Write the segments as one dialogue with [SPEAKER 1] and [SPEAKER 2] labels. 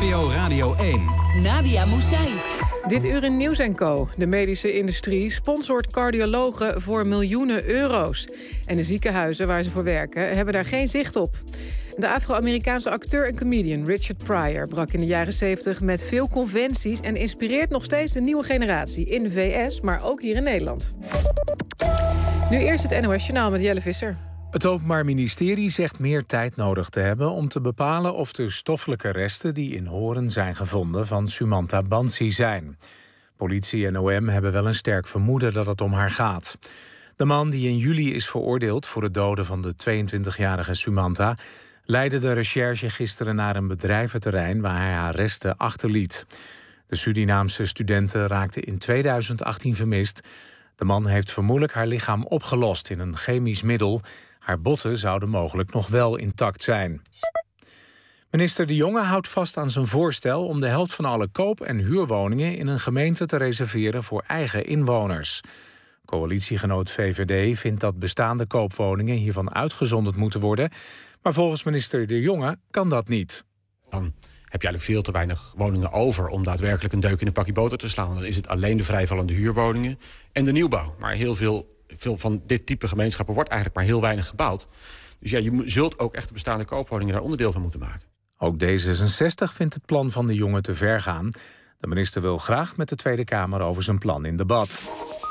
[SPEAKER 1] NPO Radio 1.
[SPEAKER 2] Nadia Moussaïd.
[SPEAKER 3] Dit uur in Nieuws & Co. De medische industrie sponsort cardiologen voor miljoenen euro's. En de ziekenhuizen waar ze voor werken hebben daar geen zicht op. De Afro-Amerikaanse acteur en comedian Richard Pryor brak in de jaren 70 met veel conventies en inspireert nog steeds de nieuwe generatie in de VS, maar ook hier in Nederland. Nu eerst het NOS Journaal met Jelle Visser.
[SPEAKER 4] Het Openbaar Ministerie zegt meer tijd nodig te hebben om te bepalen of de stoffelijke resten die in Horen zijn gevonden van Sumanta Bansi zijn. Politie en OM hebben wel een sterk vermoeden dat het om haar gaat. De man die in juli is veroordeeld voor het doden van de 22-jarige Sumanta leidde de recherche gisteren naar een bedrijventerrein waar hij haar resten achterliet. De Surinaamse studenten raakten in 2018 vermist. De man heeft vermoedelijk haar lichaam opgelost in een chemisch middel. Haar botten zouden mogelijk nog wel intact zijn. Minister De Jonge houdt vast aan zijn voorstel om de helft van alle koop- en huurwoningen in een gemeente te reserveren voor eigen inwoners. Coalitiegenoot VVD vindt dat bestaande koopwoningen hiervan uitgezonderd moeten worden. Maar volgens minister De Jonge kan dat niet.
[SPEAKER 5] Dan heb je eigenlijk veel te weinig woningen over om daadwerkelijk een deuk in een pakje boter te slaan. Dan is het alleen de vrijvallende huurwoningen en de nieuwbouw. Maar heel veel van dit type gemeenschappen wordt eigenlijk maar heel weinig gebouwd. Dus ja, je zult ook echt de bestaande koopwoningen daar onderdeel van moeten maken.
[SPEAKER 4] Ook D66 vindt het plan van De Jonge te ver gaan. De minister wil graag met de Tweede Kamer over zijn plan in debat.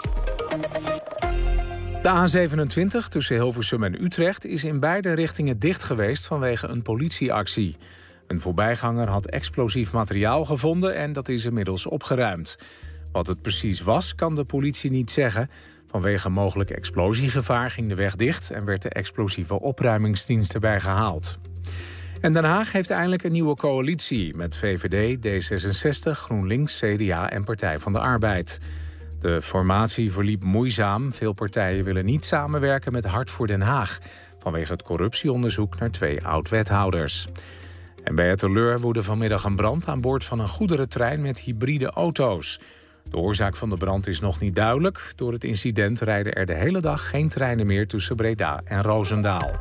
[SPEAKER 4] De A27 tussen Hilversum en Utrecht is in beide richtingen dicht geweest vanwege een politieactie. Een voorbijganger had explosief materiaal gevonden en dat is inmiddels opgeruimd. Wat het precies was, kan de politie niet zeggen. Vanwege mogelijk explosiegevaar ging de weg dicht en werd de explosieve opruimingsdienst erbij gehaald. En Den Haag heeft eindelijk een nieuwe coalitie met VVD, D66, GroenLinks, CDA en Partij van de Arbeid. De formatie verliep moeizaam. Veel partijen willen niet samenwerken met Hart voor Den Haag vanwege het corruptieonderzoek naar 2 oud-wethouders. En bij Etteleur woedde vanmiddag een brand aan boord van een goederentrein met hybride auto's. De oorzaak van de brand is nog niet duidelijk. Door het incident rijden er de hele dag geen treinen meer tussen Breda en Roosendaal.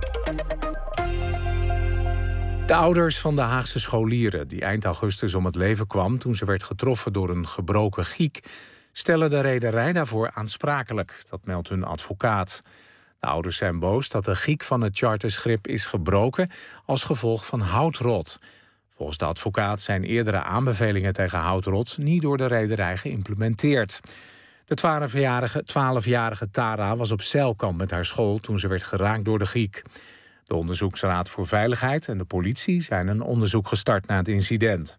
[SPEAKER 4] De ouders van de Haagse scholieren die eind augustus om het leven kwam toen ze werd getroffen door een gebroken giek, stellen de rederij daarvoor aansprakelijk. Dat meldt hun advocaat. De ouders zijn boos dat de giek van het charterschip is gebroken als gevolg van houtrot. Volgens de advocaat zijn eerdere aanbevelingen tegen houtrot niet door de rederij geïmplementeerd. De 12-jarige Tara was op zeilkamp met haar school toen ze werd geraakt door de giek. De Onderzoeksraad voor Veiligheid en de politie zijn een onderzoek gestart na het incident.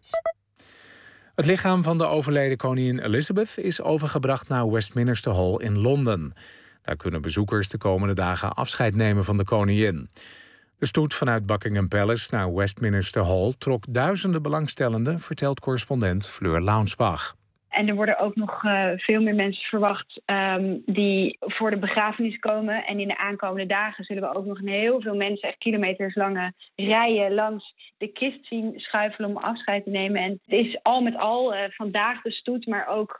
[SPEAKER 4] Het lichaam van de overleden koningin Elizabeth is overgebracht naar Westminster Hall in Londen. Daar kunnen bezoekers de komende dagen afscheid nemen van de koningin. De stoet vanuit Buckingham Palace naar Westminster Hall trok duizenden belangstellenden, vertelt correspondent Fleur Launsbach.
[SPEAKER 6] En er worden ook nog veel meer mensen verwacht die voor de begrafenis komen. En in de aankomende dagen zullen we ook nog heel veel mensen, echt kilometerslange rijen langs de kist zien schuifelen om afscheid te nemen. En het is al met al vandaag de stoet, maar ook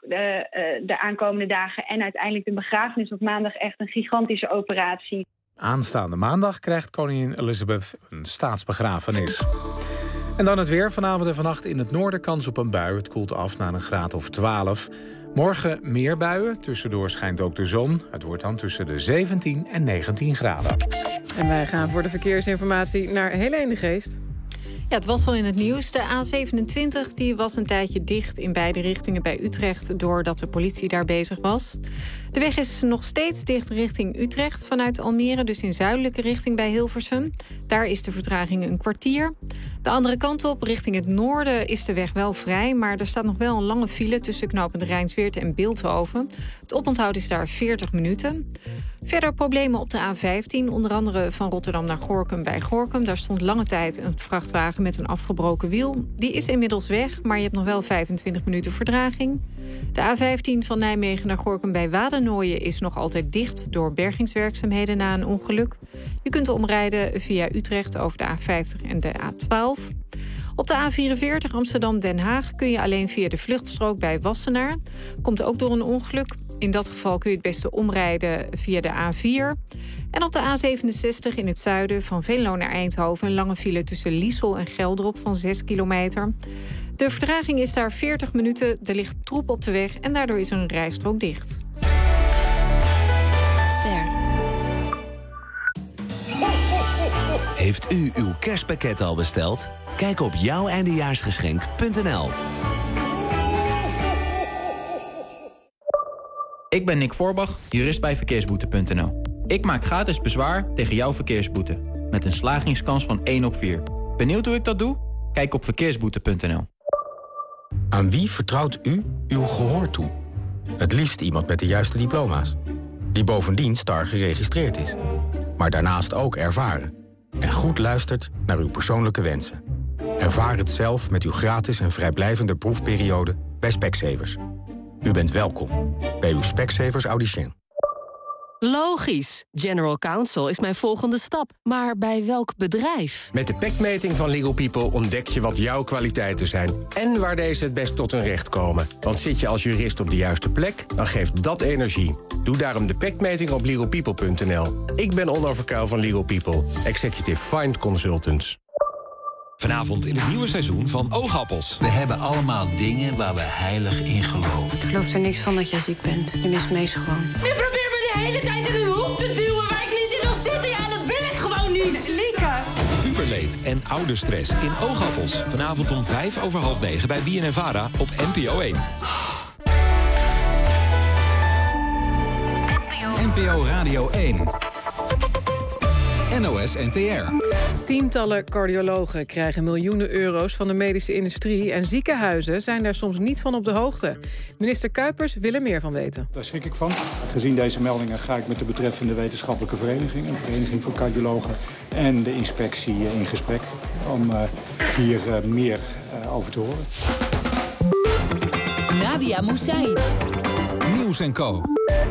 [SPEAKER 6] de aankomende dagen en uiteindelijk de begrafenis op maandag echt een gigantische operatie.
[SPEAKER 4] Aanstaande maandag krijgt koningin Elizabeth een staatsbegrafenis. En dan het weer. Vanavond en vannacht in het noorden kans op een bui. Het koelt af naar een graad of 12. Morgen meer buien. Tussendoor schijnt ook de zon. Het wordt dan tussen de 17 en 19 graden.
[SPEAKER 3] En wij gaan voor de verkeersinformatie naar Helene de Geest.
[SPEAKER 7] Ja, het was al in het nieuws. De A27 die was een tijdje dicht in beide richtingen bij Utrecht doordat de politie daar bezig was. De weg is nog steeds dicht richting Utrecht vanuit Almere, dus in zuidelijke richting bij Hilversum. Daar is de vertraging een kwartier. De andere kant op, richting het noorden, is de weg wel vrij, maar er staat nog wel een lange file tussen knooppunt Rijnsweerd en Bilthoven. Het oponthoud is daar 40 minuten. Verder problemen op de A15, onder andere van Rotterdam naar Gorinchem bij Gorinchem. Daar stond lange tijd een vrachtwagen met een afgebroken wiel. Die is inmiddels weg, maar je hebt nog wel 25 minuten vertraging. De A15 van Nijmegen naar Gorinchem bij Wadenoijen is nog altijd dicht door bergingswerkzaamheden na een ongeluk. Je kunt omrijden via Utrecht over de A50 en de A12. Op de A44 Amsterdam-Den Haag kun je alleen via de vluchtstrook bij Wassenaar. Komt ook door een ongeluk. In dat geval kun je het beste omrijden via de A4. En op de A67 in het zuiden van Venlo naar Eindhoven een lange file tussen Liesel en Geldrop van 6 kilometer. De vertraging is daar 40 minuten, er ligt troep op de weg en daardoor is een rijstrook dicht.
[SPEAKER 1] Heeft u uw kerstpakket al besteld? Kijk op jouwindejaarsgeschenk.nl.
[SPEAKER 8] Ik ben Nick Voorbach, jurist bij verkeersboete.nl. Ik maak gratis bezwaar tegen jouw verkeersboete. Met een slagingskans van 1 op 4. Benieuwd hoe ik dat doe? Kijk op verkeersboete.nl.
[SPEAKER 9] Aan wie vertrouwt u uw gehoor toe? Het liefst iemand met de juiste diploma's. Die bovendien STAR geregistreerd is. Maar daarnaast ook ervaren. En goed luistert naar uw persoonlijke wensen. Ervaar het zelf met uw gratis en vrijblijvende proefperiode bij Specsavers. U bent welkom bij uw Specsavers Audicien.
[SPEAKER 10] Logisch. General Counsel is mijn volgende stap. Maar bij welk bedrijf?
[SPEAKER 11] Met de PEC-meting van Legal People ontdek je wat jouw kwaliteiten zijn. En waar deze het best tot hun recht komen. Want zit je als jurist op de juiste plek, dan geeft dat energie. Doe daarom de PEC-meting op legalpeople.nl. Ik ben Onno Verkuil van Legal People. Executive Find Consultants.
[SPEAKER 12] Vanavond in het nieuwe seizoen van Oogappels.
[SPEAKER 13] We hebben allemaal dingen waar we heilig in geloven.
[SPEAKER 14] Ik geloof er niks van dat jij ziek bent. Je mist Mees gewoon.
[SPEAKER 15] Je probeert me de hele tijd in een hoek te duwen waar ik niet in wil zitten. Ja, dat wil ik gewoon niet. Lieke!
[SPEAKER 12] Puberleed en ouderstress in Oogappels. Vanavond om 9:05 bij BNNVARA op NPO 1.
[SPEAKER 16] NPO Radio 1. NOS NTR.
[SPEAKER 3] Tientallen cardiologen krijgen miljoenen euro's van de medische industrie en ziekenhuizen zijn daar soms niet van op de hoogte. Minister Kuipers wil er meer van weten.
[SPEAKER 17] Daar schrik ik van. Gezien deze meldingen ga ik met de betreffende wetenschappelijke vereniging, een vereniging voor cardiologen en de inspectie in gesprek om hier meer over te horen.
[SPEAKER 2] Nadia Moussaïd.
[SPEAKER 16] Nieuws & Co.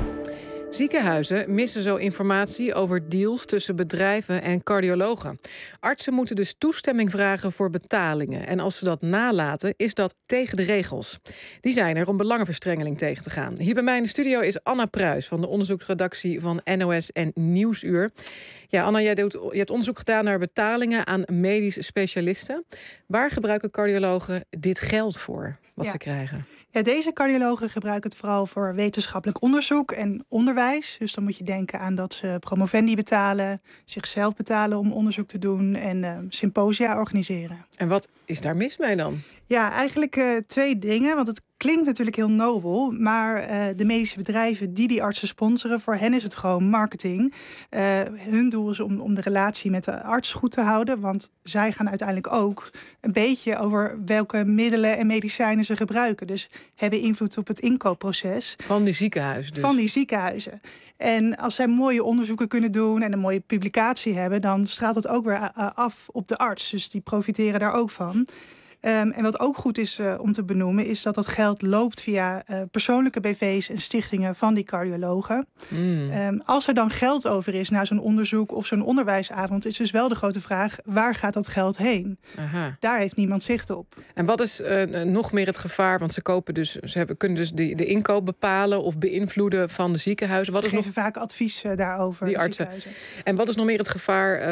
[SPEAKER 3] Ziekenhuizen missen zo informatie over deals tussen bedrijven en cardiologen. Artsen moeten dus toestemming vragen voor betalingen. En als ze dat nalaten, is dat tegen de regels. Die zijn er om belangenverstrengeling tegen te gaan. Hier bij mij in de studio is Anna Pruis van de onderzoeksredactie van NOS en Nieuwsuur. Ja, Anna, je hebt onderzoek gedaan naar betalingen aan medische specialisten. Waar gebruiken cardiologen dit geld voor, wat ze krijgen?
[SPEAKER 18] Ja, deze cardiologen gebruiken het vooral voor wetenschappelijk onderzoek en onderwijs. Dus dan moet je denken aan dat ze promovendi betalen, zichzelf betalen om onderzoek te doen en symposia organiseren.
[SPEAKER 3] En wat is daar mis mee dan?
[SPEAKER 18] Ja, eigenlijk 2 dingen. Want het klinkt natuurlijk heel nobel, maar de medische bedrijven die artsen sponsoren, voor hen is het gewoon marketing. Hun doel is om de relatie met de arts goed te houden, want zij gaan uiteindelijk ook een beetje over welke middelen en medicijnen ze gebruiken. Dus hebben invloed op het inkoopproces.
[SPEAKER 3] Van die ziekenhuizen dus?
[SPEAKER 18] Van die ziekenhuizen. En als zij mooie onderzoeken kunnen doen en een mooie publicatie hebben, dan straalt het ook weer af op de arts. Dus die profiteren daar ook van. En wat ook goed is om te benoemen, is dat dat geld loopt via persoonlijke BV's en stichtingen van die cardiologen. Als er dan geld over is na zo'n onderzoek of zo'n onderwijsavond, is dus wel de grote vraag, waar gaat dat geld heen?
[SPEAKER 3] Aha.
[SPEAKER 18] Daar heeft niemand zicht op.
[SPEAKER 3] En wat is nog meer het gevaar? Want ze kunnen dus de inkoop bepalen of beïnvloeden van de ziekenhuizen.
[SPEAKER 18] Ze geven vaak advies daarover.
[SPEAKER 3] Die artsen. En wat is nog meer het gevaar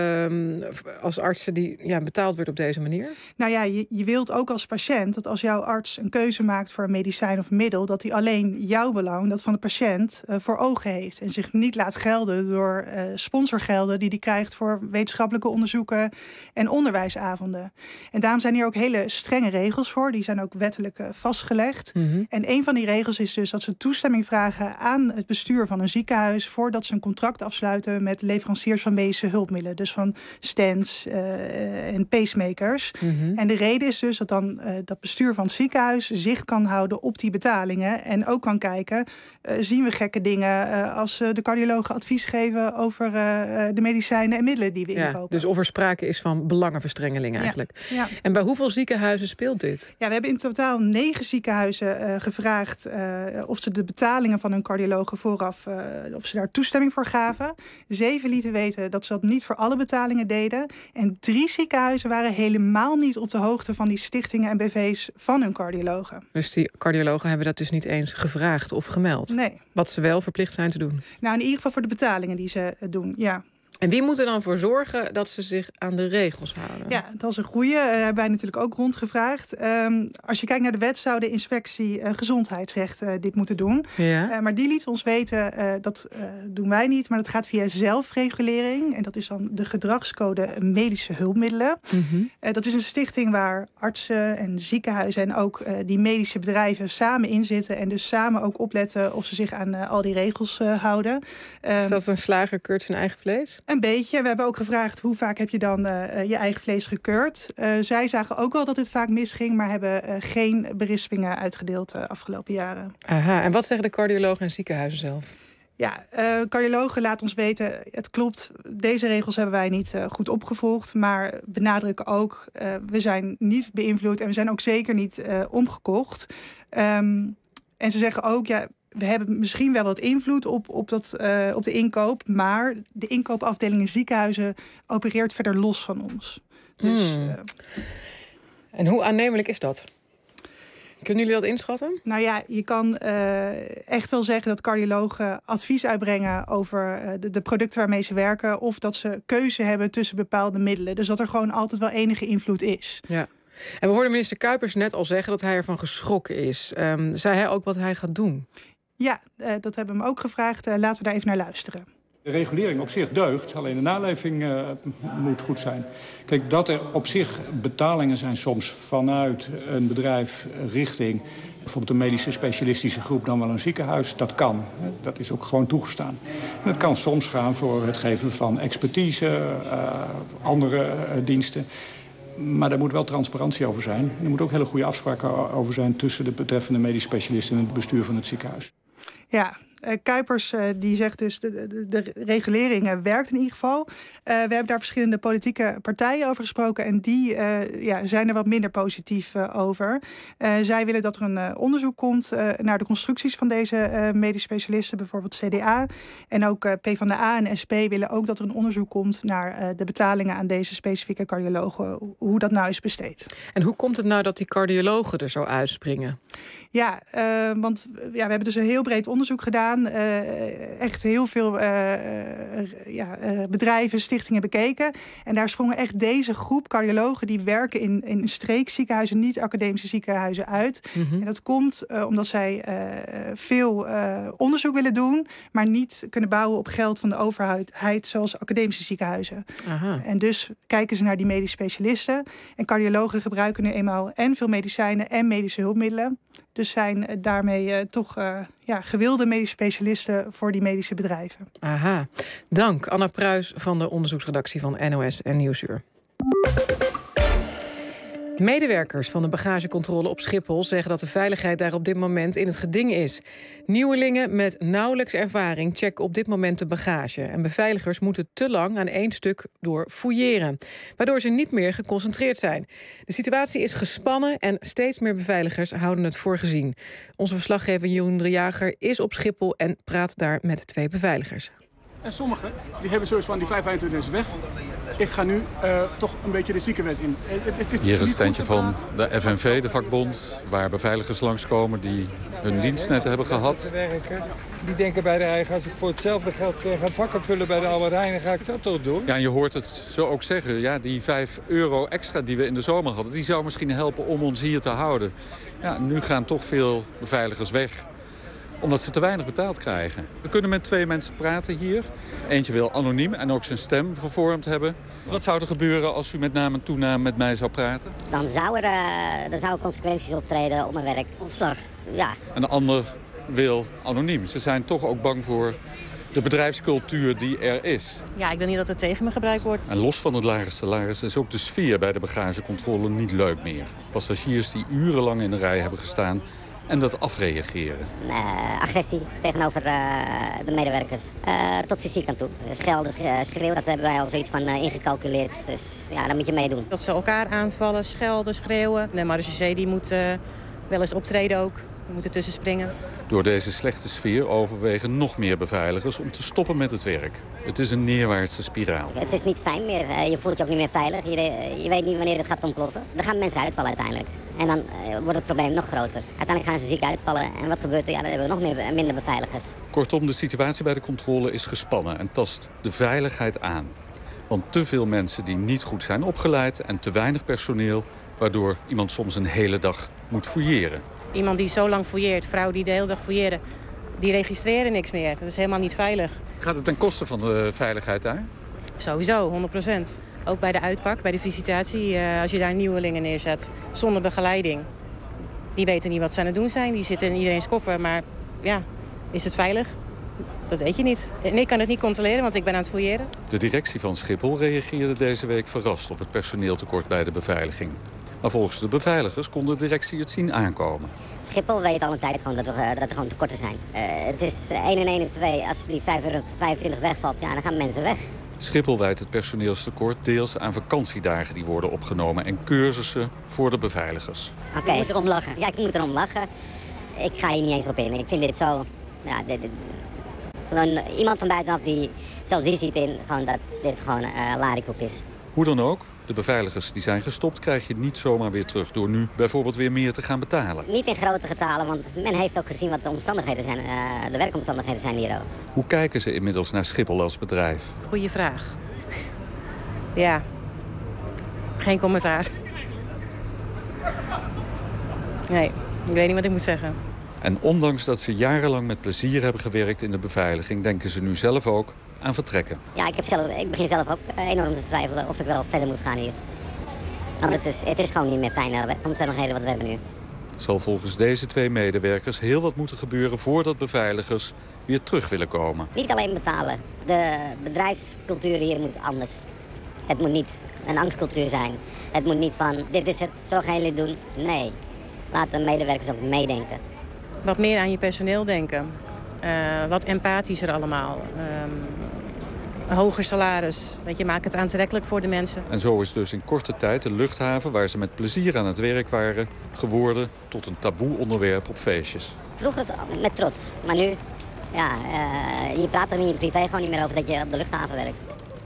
[SPEAKER 3] als artsen die betaald wordt op deze manier?
[SPEAKER 18] Nou ja, je wilt ook als patiënt dat als jouw arts een keuze maakt voor een medicijn of een middel, dat hij alleen jouw belang, dat van de patiënt, voor ogen heeft. En zich niet laat gelden door sponsorgelden die hij krijgt voor wetenschappelijke onderzoeken en onderwijsavonden. En daarom zijn hier ook hele strenge regels voor. Die zijn ook wettelijk vastgelegd. Mm-hmm. En een van die regels is dus dat ze toestemming vragen aan het bestuur van een ziekenhuis voordat ze een contract afsluiten met leveranciers van medische hulpmiddelen. Dus van stents en pacemakers. Mm-hmm. En de reden is dus dat dan dat bestuur van het ziekenhuis zicht kan houden op die betalingen. En ook kan kijken, zien we gekke dingen als de cardiologen advies geven over de medicijnen en middelen die we inkopen.
[SPEAKER 3] Dus of er sprake is van belangenverstrengeling eigenlijk. Ja. En bij hoeveel ziekenhuizen speelt dit?
[SPEAKER 18] Ja, we hebben in totaal 9 ziekenhuizen gevraagd of ze de betalingen van hun cardiologen vooraf, of ze daar toestemming voor gaven. 7 lieten weten dat ze dat niet voor alle betalingen deden. En 3 ziekenhuizen waren helemaal niet op de hoogte van die stichtingen en BV's van hun cardiologen.
[SPEAKER 3] Dus die cardiologen hebben dat dus niet eens gevraagd of gemeld?
[SPEAKER 18] Nee.
[SPEAKER 3] Wat ze wel verplicht zijn te doen?
[SPEAKER 18] Nou, in ieder geval voor de betalingen die ze doen, ja.
[SPEAKER 3] En wie moet er dan voor zorgen dat ze zich aan de regels houden?
[SPEAKER 18] Ja, dat is een goeie. Hebben wij natuurlijk ook rondgevraagd. Als je kijkt naar de wet zou de inspectie gezondheidsrecht dit moeten doen.
[SPEAKER 3] Ja.
[SPEAKER 18] Maar die liet ons weten, dat doen wij niet. Maar dat gaat via zelfregulering. En dat is dan de gedragscode medische hulpmiddelen.
[SPEAKER 3] Mm-hmm.
[SPEAKER 18] Dat is een stichting waar artsen en ziekenhuizen en ook die medische bedrijven samen in zitten. En dus samen ook opletten of ze zich aan al die regels houden.
[SPEAKER 3] Is dat een slager keurt zijn eigen vlees?
[SPEAKER 18] Een beetje. We hebben ook gevraagd hoe vaak heb je dan je eigen vlees gekeurd. Zij zagen ook wel dat het vaak misging, maar hebben geen berispingen uitgedeeld de afgelopen jaren.
[SPEAKER 3] Aha, en wat zeggen de cardiologen en ziekenhuizen zelf?
[SPEAKER 18] Ja, cardiologen laten ons weten, het klopt, deze regels hebben wij niet goed opgevolgd, maar benadrukken ook, we zijn niet beïnvloed en we zijn ook zeker niet omgekocht. En ze zeggen ook, ja, we hebben misschien wel wat invloed op de inkoop, maar de inkoopafdeling in ziekenhuizen opereert verder los van ons. Dus,
[SPEAKER 3] en hoe aannemelijk is dat? Kunnen jullie dat inschatten?
[SPEAKER 18] Nou ja, je kan echt wel zeggen dat cardiologen advies uitbrengen over de producten waarmee ze werken, of dat ze keuze hebben tussen bepaalde middelen. Dus dat er gewoon altijd wel enige invloed is.
[SPEAKER 3] Ja. En we hoorden minister Kuipers net al zeggen dat hij ervan geschrokken is. Zei hij ook wat hij gaat doen?
[SPEAKER 18] Ja, dat hebben we hem ook gevraagd. Laten we daar even naar luisteren.
[SPEAKER 17] De regulering op zich deugt, alleen de naleving moet goed zijn. Kijk, dat er op zich betalingen zijn soms vanuit een bedrijf richting bijvoorbeeld een medische specialistische groep dan wel een ziekenhuis, dat kan. Dat is ook gewoon toegestaan. En het kan soms gaan voor het geven van expertise, andere diensten. Maar daar moet wel transparantie over zijn. Er moeten ook hele goede afspraken over zijn tussen de betreffende medisch specialisten en het bestuur van het ziekenhuis.
[SPEAKER 18] Ja, Kuipers die zegt dus de regulering werkt in ieder geval. We hebben daar verschillende politieke partijen over gesproken en die zijn er wat minder positief over. Zij willen dat er een onderzoek komt naar de constructies van deze medisch specialisten, bijvoorbeeld CDA. En ook PvdA en SP willen ook dat er een onderzoek komt naar de betalingen aan deze specifieke cardiologen, hoe dat nou is besteed.
[SPEAKER 3] En hoe komt het nou dat die cardiologen er zo uitspringen?
[SPEAKER 18] Ja, want we hebben dus een heel breed onderzoek gedaan. Echt heel veel bedrijven, stichtingen bekeken. En daar sprongen echt deze groep cardiologen die werken in streekziekenhuizen, niet academische ziekenhuizen uit. Mm-hmm. En dat komt omdat zij veel onderzoek willen doen, maar niet kunnen bouwen op geld van de overheid, zoals academische ziekenhuizen.
[SPEAKER 3] Aha.
[SPEAKER 18] En dus kijken ze naar die medisch specialisten. En cardiologen gebruiken nu eenmaal en veel medicijnen en medische hulpmiddelen. Dus zijn daarmee toch gewilde medische specialisten voor die medische bedrijven.
[SPEAKER 3] Aha. Dank, Anna Pruis van de onderzoeksredactie van NOS en Nieuwsuur. Medewerkers van de bagagecontrole op Schiphol zeggen dat de veiligheid daar op dit moment in het geding is. Nieuwelingen met nauwelijks ervaring checken op dit moment de bagage. En beveiligers moeten te lang aan één stuk door fouilleren, waardoor ze niet meer geconcentreerd zijn. De situatie is gespannen en steeds meer beveiligers houden het voor gezien. Onze verslaggever Jeroen de Jager is op Schiphol en praat daar met 2 beveiligers.
[SPEAKER 19] En sommigen die hebben zoiets van die 25 is weg. Ik ga nu toch een beetje de ziekenwet in.
[SPEAKER 20] Hier is het standje van de FNV, de vakbond, waar beveiligers langskomen die hun dienstnetten hebben gehad.
[SPEAKER 21] Die denken bij de eigen, als ik voor hetzelfde geld ga vakken vullen bij de Albert Heijn, dan ga ik dat toch doen.
[SPEAKER 20] Ja, en je hoort het zo ook zeggen, ja, die €5 extra die we in de zomer hadden, die zou misschien helpen om ons hier te houden. Ja, nu gaan toch veel beveiligers weg, omdat ze te weinig betaald krijgen. We kunnen met 2 mensen praten hier. Eentje wil anoniem en ook zijn stem vervormd hebben. Wat zou er gebeuren als u met naam en toenaam met mij zou praten?
[SPEAKER 22] Dan zouden consequenties optreden op mijn werk. Ontslag, ja.
[SPEAKER 20] En de ander wil anoniem. Ze zijn toch ook bang voor de bedrijfscultuur die er is.
[SPEAKER 23] Ja, ik denk niet dat het tegen me gebruikt wordt.
[SPEAKER 20] En los van het lage salaris is ook de sfeer bij de bagagecontrole niet leuk meer. Passagiers die urenlang in de rij hebben gestaan en dat afreageren.
[SPEAKER 22] Agressie tegenover de medewerkers. Tot fysiek aan toe. Schelden, schreeuwen, dat hebben wij al zoiets van ingecalculeerd. Dus ja, daar moet je meedoen.
[SPEAKER 23] Dat ze elkaar aanvallen, schelden, schreeuwen. De marechaussee die moet Wel eens optreden ook. We moeten tussen springen.
[SPEAKER 20] Door deze slechte sfeer overwegen nog meer beveiligers om te stoppen met het werk. Het is een neerwaartse spiraal.
[SPEAKER 22] Het is niet fijn meer. Je voelt je ook niet meer veilig. Je weet niet wanneer het gaat ontploffen. Er gaan mensen uitvallen uiteindelijk. En dan wordt het probleem nog groter. Uiteindelijk gaan ze ziek uitvallen. En wat gebeurt er? Ja, dan hebben we nog minder beveiligers.
[SPEAKER 20] Kortom, de situatie bij de controle is gespannen en tast de veiligheid aan. Want te veel mensen die niet goed zijn opgeleid en te weinig personeel, waardoor iemand soms een hele dag moet fouilleren.
[SPEAKER 23] Iemand die zo lang fouilleert, vrouwen die de hele dag fouilleren, die registreren niks meer. Dat is helemaal niet veilig.
[SPEAKER 20] Gaat het ten koste van de veiligheid daar?
[SPEAKER 23] Sowieso, 100%. Ook bij de uitpak, bij de visitatie, als je daar nieuwelingen neerzet zonder begeleiding. Die weten niet wat ze aan het doen zijn, die zitten in iedereen's koffer. Maar ja, is het veilig? Dat weet je niet. En ik kan het niet controleren, want ik ben aan het fouilleren.
[SPEAKER 20] De directie van Schiphol reageerde deze week verrast op het personeeltekort bij de beveiliging. Maar volgens de beveiligers kon de directie het zien aankomen.
[SPEAKER 22] Schiphol weet al een tijd gewoon dat er gewoon tekorten zijn. Het is 1 en 1 is 2. Als die €5,25 wegvalt, ja, dan gaan mensen weg.
[SPEAKER 20] Schiphol wijt het personeelstekort deels aan vakantiedagen die worden opgenomen en cursussen voor de beveiligers.
[SPEAKER 22] Oké. Ik moet erom lachen. Ja, ik moet erom lachen. Ik ga hier niet eens op in. Ik vind dit zo... Ja, gewoon iemand van buitenaf die... Zelfs die ziet in gewoon dat dit gewoon larikoek is.
[SPEAKER 20] Hoe dan ook, de beveiligers die zijn gestopt krijg je niet zomaar weer terug door nu bijvoorbeeld weer meer te gaan betalen.
[SPEAKER 22] Niet in grote getalen, want men heeft ook gezien wat de omstandigheden zijn. De werkomstandigheden zijn hier ook.
[SPEAKER 20] Hoe kijken ze inmiddels naar Schiphol als bedrijf?
[SPEAKER 23] Goeie vraag. Ja, geen commentaar. Nee, ik weet niet wat ik moet zeggen.
[SPEAKER 20] En ondanks dat ze jarenlang met plezier hebben gewerkt in de beveiliging, denken ze nu zelf ook aan vertrekken.
[SPEAKER 22] Ja, ik begin zelf ook enorm te twijfelen of ik wel verder moet gaan hier. Want het is gewoon niet meer fijn omstandigheden wat we hebben nu.
[SPEAKER 20] Er zal volgens deze 2 medewerkers heel wat moeten gebeuren voordat beveiligers weer terug willen komen.
[SPEAKER 22] Niet alleen betalen. De bedrijfscultuur hier moet anders. Het moet niet een angstcultuur zijn. Het moet niet van, dit is het, zo gaan jullie doen. Nee, laat de medewerkers ook meedenken.
[SPEAKER 23] Wat meer aan je personeel denken. Wat empathischer allemaal. Hoger salaris. Weet je, maak het aantrekkelijk voor de mensen.
[SPEAKER 20] En zo is dus in korte tijd de luchthaven, waar ze met plezier aan het werk waren, geworden tot een taboe onderwerp op feestjes.
[SPEAKER 22] Vroeger met trots, maar nu, ja, je praat er in je privé gewoon niet meer over dat je op de luchthaven werkt.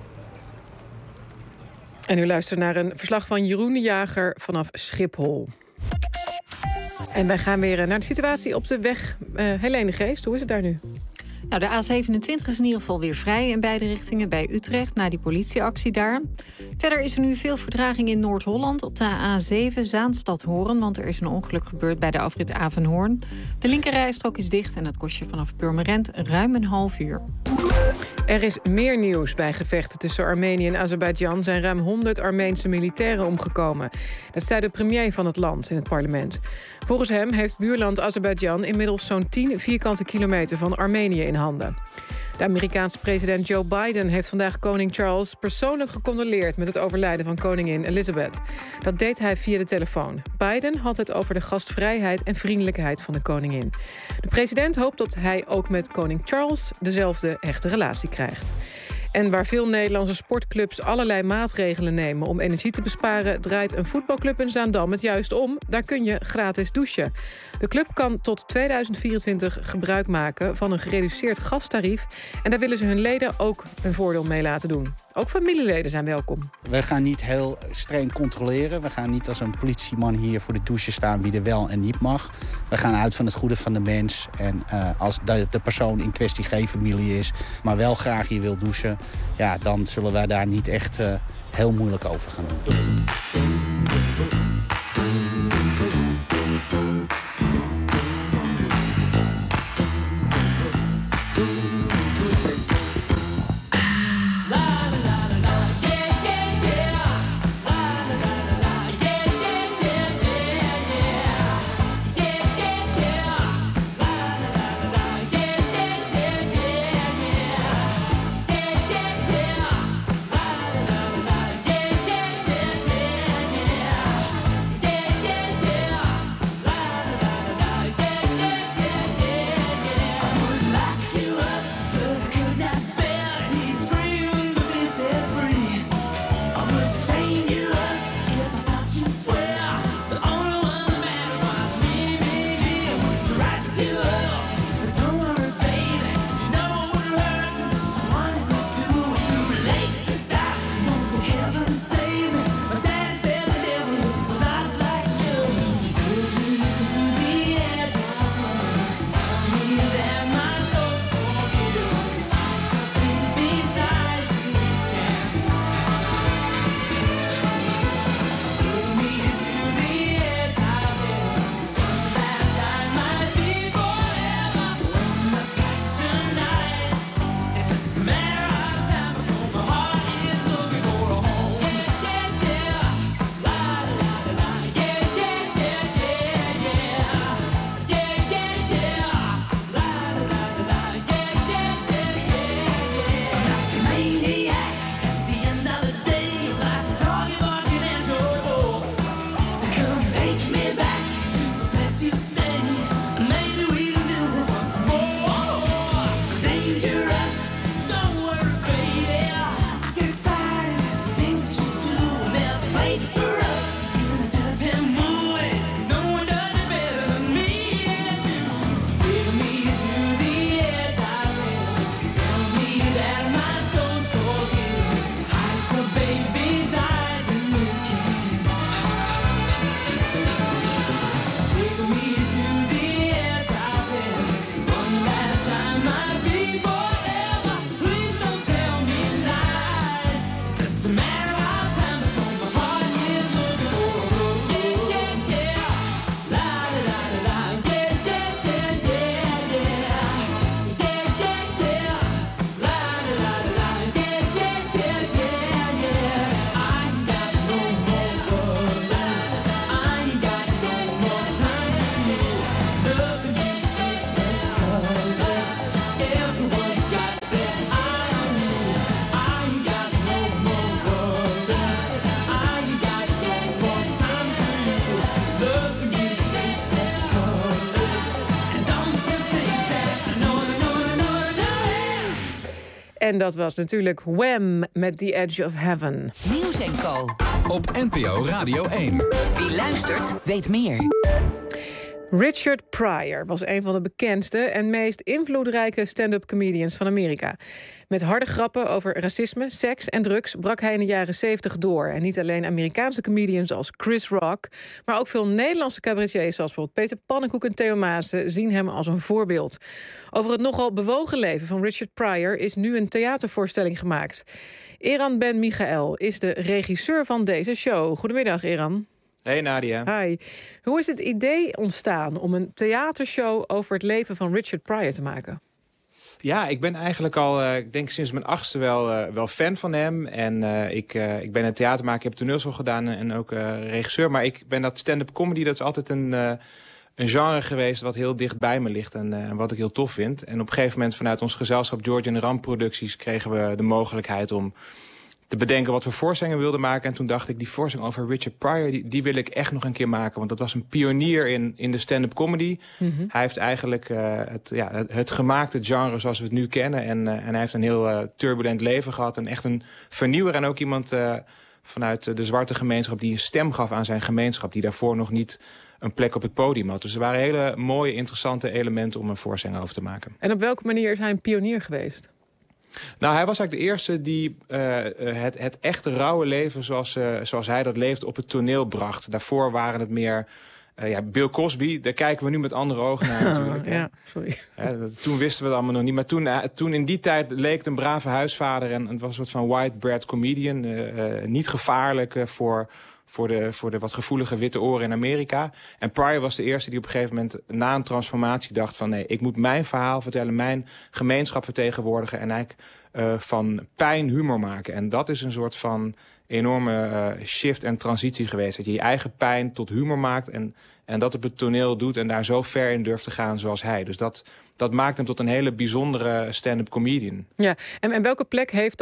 [SPEAKER 3] En u luistert naar een verslag van Jeroen de Jager vanaf Schiphol. En wij gaan weer naar de situatie op de weg. Helene Geest, hoe is het daar nu?
[SPEAKER 7] Nou, de A27 is in ieder geval weer vrij in beide richtingen bij Utrecht, na die politieactie daar. Verder is er nu veel vertraging in Noord-Holland op de A7 Zaanstad-Hoorn, want er is een ongeluk gebeurd bij de afrit Avenhoorn. De linkerrijstrook is dicht en dat kost je vanaf Purmerend ruim een half uur.
[SPEAKER 3] Er is meer nieuws. Bij gevechten tussen Armenië en Azerbeidzjan zijn ruim 100 Armeense militairen omgekomen. Dat zei de premier van het land in het parlement. Volgens hem heeft buurland Azerbeidzjan inmiddels zo'n 10 vierkante kilometer van Armenië in handen. De Amerikaanse president Joe Biden heeft vandaag koning Charles persoonlijk gecondoleerd met het overlijden van koningin Elizabeth. Dat deed hij via de telefoon. Biden had het over de gastvrijheid en vriendelijkheid van de koningin. De president hoopt dat hij ook met koning Charles dezelfde hechte relatie krijgt. En waar veel Nederlandse sportclubs allerlei maatregelen nemen om energie te besparen, draait een voetbalclub in Zaandam het juist om. Daar kun je gratis douchen. De club kan tot 2024 gebruik maken van een gereduceerd gastarief. En daar willen ze hun leden ook een voordeel mee laten doen. Ook familieleden zijn welkom.
[SPEAKER 4] We gaan niet heel streng controleren. We gaan niet als een politieman hier voor de douche staan wie er wel en niet mag. We gaan uit van het goede van de mens. En als de persoon in kwestie geen familie is, maar wel graag hier wil douchen, ja, dan zullen wij daar niet echt heel moeilijk over gaan doen.
[SPEAKER 3] En dat was natuurlijk Wham met The Edge of Heaven.
[SPEAKER 2] Nieuws & Co.
[SPEAKER 16] Op NPO Radio 1.
[SPEAKER 2] Wie luistert, weet meer.
[SPEAKER 3] Richard Pryor was een van de bekendste en meest invloedrijke stand-up comedians van Amerika. Met harde grappen over racisme, seks en drugs brak hij in de jaren 70 door. En niet alleen Amerikaanse comedians als Chris Rock, maar ook veel Nederlandse cabaretiers zoals bijvoorbeeld Peter Pannenkoek en Theo Maassen zien hem als een voorbeeld. Over het nogal bewogen leven van Richard Pryor is nu een theatervoorstelling gemaakt. Eran Ben Michael is de regisseur van deze show. Goedemiddag, Eran.
[SPEAKER 1] Hey Nadia.
[SPEAKER 3] Hi. Hoe is het idee ontstaan om een theatershow over het leven van Richard Pryor te maken?
[SPEAKER 1] Ja, ik ben eigenlijk al, ik denk sinds mijn 8e wel fan van hem. En ik ben een theatermaker, ik heb toneelschool gedaan en ook regisseur. Maar ik ben dat stand-up comedy, dat is altijd een genre geweest wat heel dicht bij me ligt en wat ik heel tof vind. En op een gegeven moment vanuit ons gezelschap George en Ram Producties kregen we de mogelijkheid om te bedenken wat we voorstellingen wilden maken. En toen dacht ik, die voorstelling over Richard Pryor, die wil ik echt nog een keer maken. Want dat was een pionier in de stand-up comedy. Mm-hmm. Hij heeft eigenlijk het gemaakte genre zoals we het nu kennen. En hij heeft een heel turbulent leven gehad. En echt een vernieuwer en ook iemand vanuit de zwarte gemeenschap die een stem gaf aan zijn gemeenschap. Die daarvoor nog niet een plek op het podium had. Dus er waren hele mooie, interessante elementen om een voorstelling over te maken.
[SPEAKER 3] En op welke manier is hij een pionier geweest?
[SPEAKER 1] Nou, hij was eigenlijk de eerste die het echte rauwe leven zoals hij dat leefde op het toneel bracht. Daarvoor waren het meer Bill Cosby. Daar kijken we nu met andere ogen naar natuurlijk.
[SPEAKER 3] Ja, sorry.
[SPEAKER 1] Toen wisten we het allemaal nog niet. Maar toen in die tijd leek het een brave huisvader. En het was een soort van white bread comedian. Niet gevaarlijk voor de wat gevoelige witte oren in Amerika. En Pryor was de eerste die op een gegeven moment na een transformatie dacht van nee, ik moet mijn verhaal vertellen, mijn gemeenschap vertegenwoordigen en eigenlijk van pijn humor maken. En dat is een soort van enorme shift en transitie geweest. Dat je je eigen pijn tot humor maakt en dat op het toneel doet en daar zo ver in durft te gaan zoals hij. Dus dat maakt hem tot een hele bijzondere stand-up comedian. Ja,
[SPEAKER 3] en welke plek heeft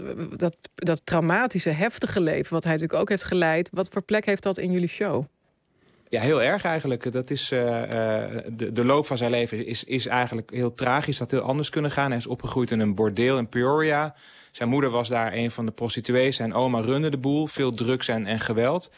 [SPEAKER 3] dat traumatische, heftige leven, wat hij natuurlijk ook heeft geleid, wat voor plek heeft dat in jullie show?
[SPEAKER 1] Ja, heel erg eigenlijk. Dat is de loop van zijn leven is eigenlijk heel tragisch. Dat had heel anders kunnen gaan. Hij is opgegroeid in een bordeel in Peoria. Zijn moeder was daar een van de prostituees. Zijn oma runde de boel. Veel drugs en geweld.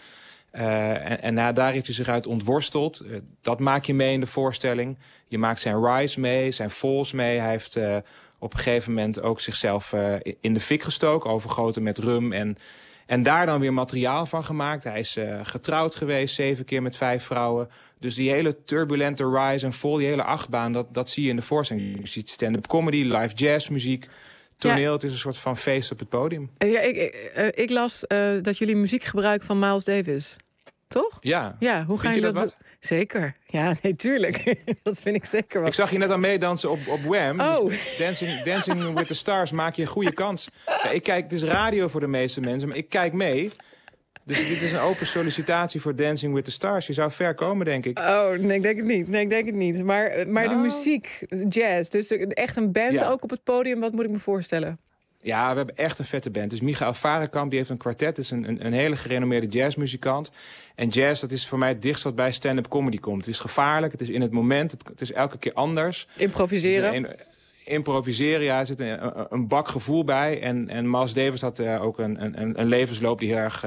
[SPEAKER 1] Daar heeft hij zich uit ontworsteld. Dat maak je mee in de voorstelling. Je maakt zijn rise mee, zijn falls mee. Hij heeft op een gegeven moment ook zichzelf in de fik gestoken. Overgoten met rum en daar dan weer materiaal van gemaakt. Hij is getrouwd geweest, 7 keer met 5 vrouwen. Dus die hele turbulente rise en fall, die hele achtbaan, dat zie je in de voorstelling. Je ziet stand-up comedy, live jazzmuziek, toneel. Ja. Het is een soort van feest op het podium.
[SPEAKER 3] Ja, ik las dat jullie muziek gebruiken van Miles Davis. Toch?
[SPEAKER 1] Ja.
[SPEAKER 3] Ja, hoe gaan jullie dat doen? Zeker. Ja, nee, tuurlijk. Dat vind ik zeker wel.
[SPEAKER 1] Ik zag je net aan meedansen op Wham. Oh. Dus Dancing with the Stars maak je een goede kans. Ja, het is radio voor de meeste mensen, maar ik kijk mee. Dus dit is een open sollicitatie voor Dancing with the Stars. Je zou ver komen, denk ik.
[SPEAKER 3] Oh, nee, ik denk het niet. Maar de muziek, jazz, dus echt een band ook op het podium. Wat moet ik me voorstellen?
[SPEAKER 1] Ja, we hebben echt een vette band. Dus Michael Varenkamp, die heeft een kwartet. Dat is een hele gerenommeerde jazzmuzikant. En jazz, dat is voor mij het dichtst wat bij stand-up comedy komt. Het is gevaarlijk, het is in het moment, het is elke keer anders.
[SPEAKER 3] Improviseren?
[SPEAKER 1] Improviseren, ja, er zit een bak gevoel bij. En Miles Davis had ook een levensloop die heel erg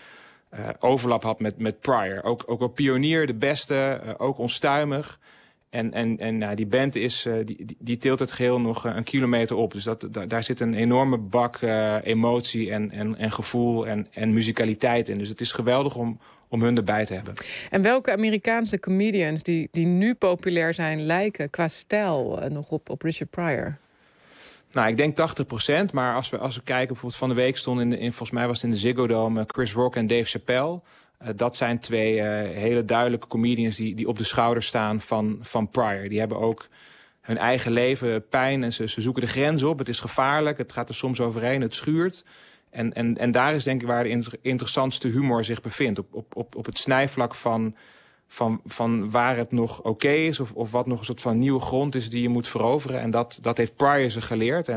[SPEAKER 1] overlap had met Pryor. Ook een pionier, de beste, ook onstuimig. En die band die tilt het geheel nog een kilometer op. Dus daar zit een enorme bak emotie en gevoel en muzikaliteit in. Dus het is geweldig om hun erbij te hebben.
[SPEAKER 3] En welke Amerikaanse comedians die nu populair zijn lijken qua stijl nog op Richard Pryor?
[SPEAKER 1] Nou, ik denk 80%. Maar als we kijken, bijvoorbeeld van de week stonden volgens mij was het in de Ziggo Dome Chris Rock en Dave Chappelle. Dat zijn 2 hele duidelijke comedians die op de schouders staan van Pryor. Die hebben ook hun eigen leven pijn en ze zoeken de grens op. Het is gevaarlijk, het gaat er soms overheen, het schuurt. En daar is denk ik waar de interessantste humor zich bevindt. Op het snijvlak van waar het nog oké is of wat nog een soort van nieuwe grond is die je moet veroveren. En dat heeft Pryor ze geleerd.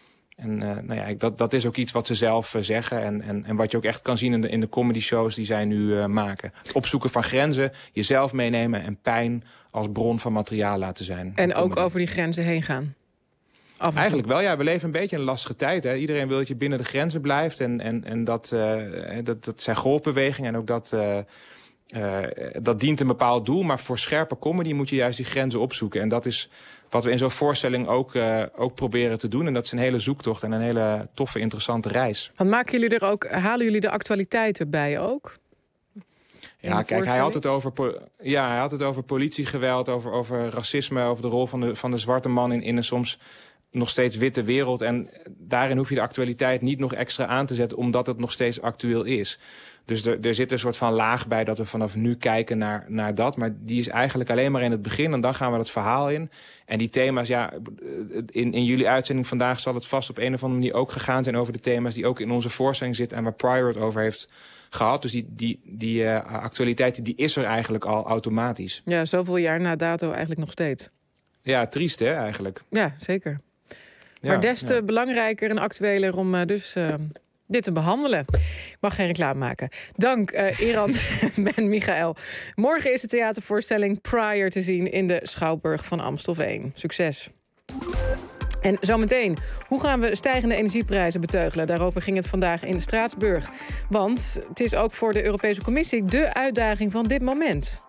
[SPEAKER 1] Dat is ook iets wat ze zelf zeggen. En wat je ook echt kan zien in de comedy shows die zij nu maken. Het opzoeken van grenzen, jezelf meenemen en pijn als bron van materiaal laten zijn.
[SPEAKER 3] En ook over die grenzen heen gaan.
[SPEAKER 1] Eigenlijk wel, ja. We leven een beetje in een lastige tijd. Hè. Iedereen wil dat je binnen de grenzen blijft. En dat zijn golfbewegingen en ook dat dient een bepaald doel. Maar voor scherpe comedy moet je juist die grenzen opzoeken. En dat is wat we in zo'n voorstelling ook proberen te doen. En dat is een hele zoektocht en een hele toffe, interessante reis.
[SPEAKER 3] Want halen jullie de actualiteiten bij ook?
[SPEAKER 1] Ja, kijk, hij had het over politiegeweld, over racisme, over de rol van de zwarte man in een soms nog steeds witte wereld. En daarin hoef je de actualiteit niet nog extra aan te zetten, omdat het nog steeds actueel is. Dus er zit een soort van laag bij dat we vanaf nu kijken naar dat. Maar die is eigenlijk alleen maar in het begin. En dan gaan we het verhaal in. En die thema's, ja, in jullie uitzending vandaag zal het vast op een of andere manier ook gegaan zijn over de thema's die ook in onze voorstelling zitten en waar Pryor het over heeft gehad. Dus die actualiteit die is er eigenlijk al automatisch.
[SPEAKER 3] Ja, zoveel jaar na dato eigenlijk nog steeds.
[SPEAKER 1] Ja, triest hè, eigenlijk.
[SPEAKER 3] Ja, zeker. Maar des te belangrijker en actueler om dit te behandelen. Ik mag geen reclame maken. Dank, Eran en Michael. Morgen is de theatervoorstelling Pryor te zien in de Schouwburg van Amstelveen. Succes. En zometeen, hoe gaan we stijgende energieprijzen beteugelen? Daarover ging het vandaag in Straatsburg. Want het is ook voor de Europese Commissie de uitdaging van dit moment.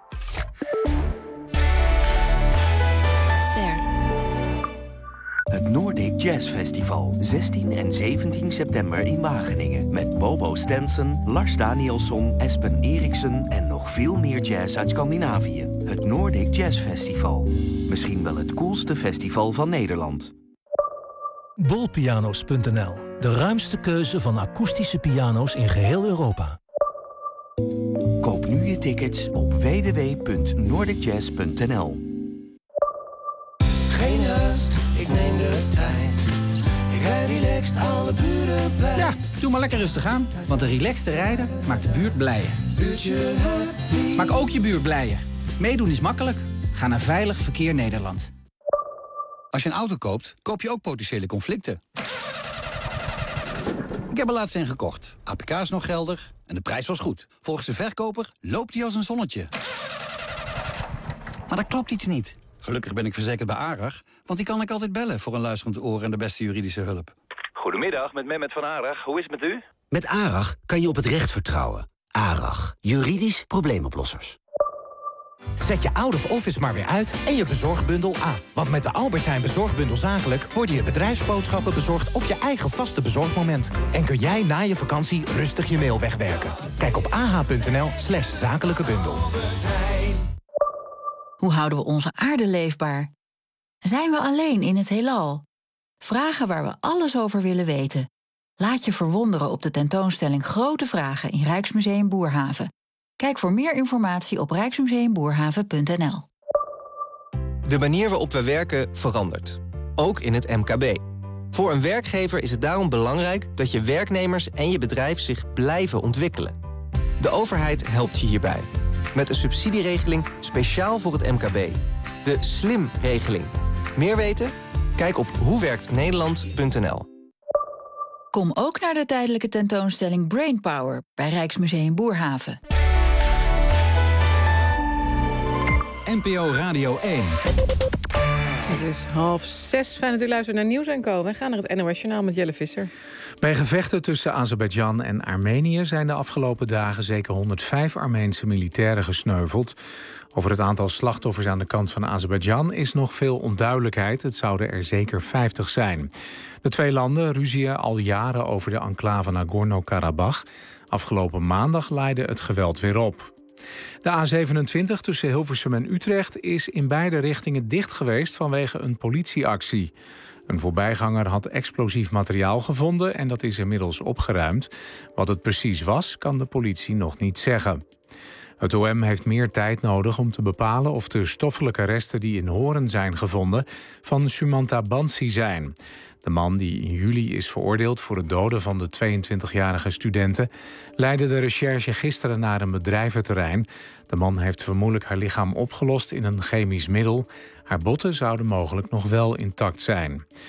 [SPEAKER 5] Het Nordic Jazz Festival, 16 en 17 september in Wageningen. Met Bobo Stenson, Lars Danielsson, Espen Eriksen en nog veel meer jazz uit Scandinavië. Het Nordic Jazz Festival. Misschien wel het coolste festival van Nederland.
[SPEAKER 6] Bolpiano's.nl. De ruimste keuze van akoestische piano's in geheel Europa.
[SPEAKER 5] Koop nu je tickets op www.nordicjazz.nl.
[SPEAKER 8] Geen haast, ik neem de tijd. Ik rijd relaxed, alle buren blij.
[SPEAKER 24] Ja, doe maar lekker rustig aan. Want een relaxte rijder maakt de buurt blijer.
[SPEAKER 8] Buurtje happy.
[SPEAKER 24] Maak ook je buurt blijer. Meedoen is makkelijk. Ga naar Veilig Verkeer Nederland.
[SPEAKER 25] Als je een auto koopt, koop je ook potentiële conflicten. Ik heb er laatst een gekocht. APK is nog geldig en de prijs was goed. Volgens de verkoper loopt hij als een zonnetje. Maar dat klopt iets niet. Gelukkig ben ik verzekerd bij ARAG, want die kan ik altijd bellen voor een luisterend oor en de beste juridische hulp.
[SPEAKER 26] Goedemiddag, met Mehmet van ARAG. Hoe is het met u?
[SPEAKER 27] Met ARAG kan je op het recht vertrouwen. ARAG, juridisch probleemoplossers.
[SPEAKER 28] Zet je out of office maar weer uit en je bezorgbundel aan. Want met de Albert Heijn Bezorgbundel Zakelijk worden je bedrijfsboodschappen bezorgd op je eigen vaste bezorgmoment. En kun jij na je vakantie rustig je mail wegwerken. Kijk op ah.nl/zakelijke bundel.
[SPEAKER 29] Hoe houden we onze aarde leefbaar? Zijn we alleen in het heelal? Vragen waar we alles over willen weten. Laat je verwonderen op de tentoonstelling Grote Vragen in Rijksmuseum Boerhaven. Kijk voor meer informatie op rijksmuseumboerhaven.nl.
[SPEAKER 30] De manier waarop we werken verandert. Ook in het MKB. Voor een werkgever is het daarom belangrijk dat je werknemers en je bedrijf zich blijven ontwikkelen. De overheid helpt je hierbij. Met een subsidieregeling speciaal voor het MKB. De SLIM-regeling. Meer weten? Kijk op hoewerktnederland.nl.
[SPEAKER 29] Kom ook naar de tijdelijke tentoonstelling Brainpower bij Rijksmuseum Boerhaven.
[SPEAKER 16] NPO Radio 1.
[SPEAKER 3] Het is 5:30. Fijn dat u luistert naar Nieuws & Co. Wij gaan naar het NOS Journaal met Jelle Visser.
[SPEAKER 31] Bij gevechten tussen Azerbeidzjan en Armenië zijn de afgelopen dagen zeker 105 Armeense militairen gesneuveld. Over het aantal slachtoffers aan de kant van Azerbeidzjan is nog veel onduidelijkheid. Het zouden er zeker 50 zijn. De twee landen ruzien al jaren over de enclave Nagorno-Karabach. Afgelopen maandag leidde het geweld weer op. De A27 tussen Hilversum en Utrecht is in beide richtingen dicht geweest vanwege een politieactie. Een voorbijganger had explosief materiaal gevonden en dat is inmiddels opgeruimd. Wat het precies was, kan de politie nog niet zeggen. Het OM heeft meer tijd nodig om te bepalen of de stoffelijke resten die in Hoorn zijn gevonden van Sumanta Bansi zijn. De man die in juli is veroordeeld voor het doden van de 22-jarige studenten leidde de recherche gisteren naar een bedrijventerrein. De man heeft vermoedelijk haar lichaam opgelost in een chemisch middel. Haar botten zouden mogelijk nog wel intact zijn.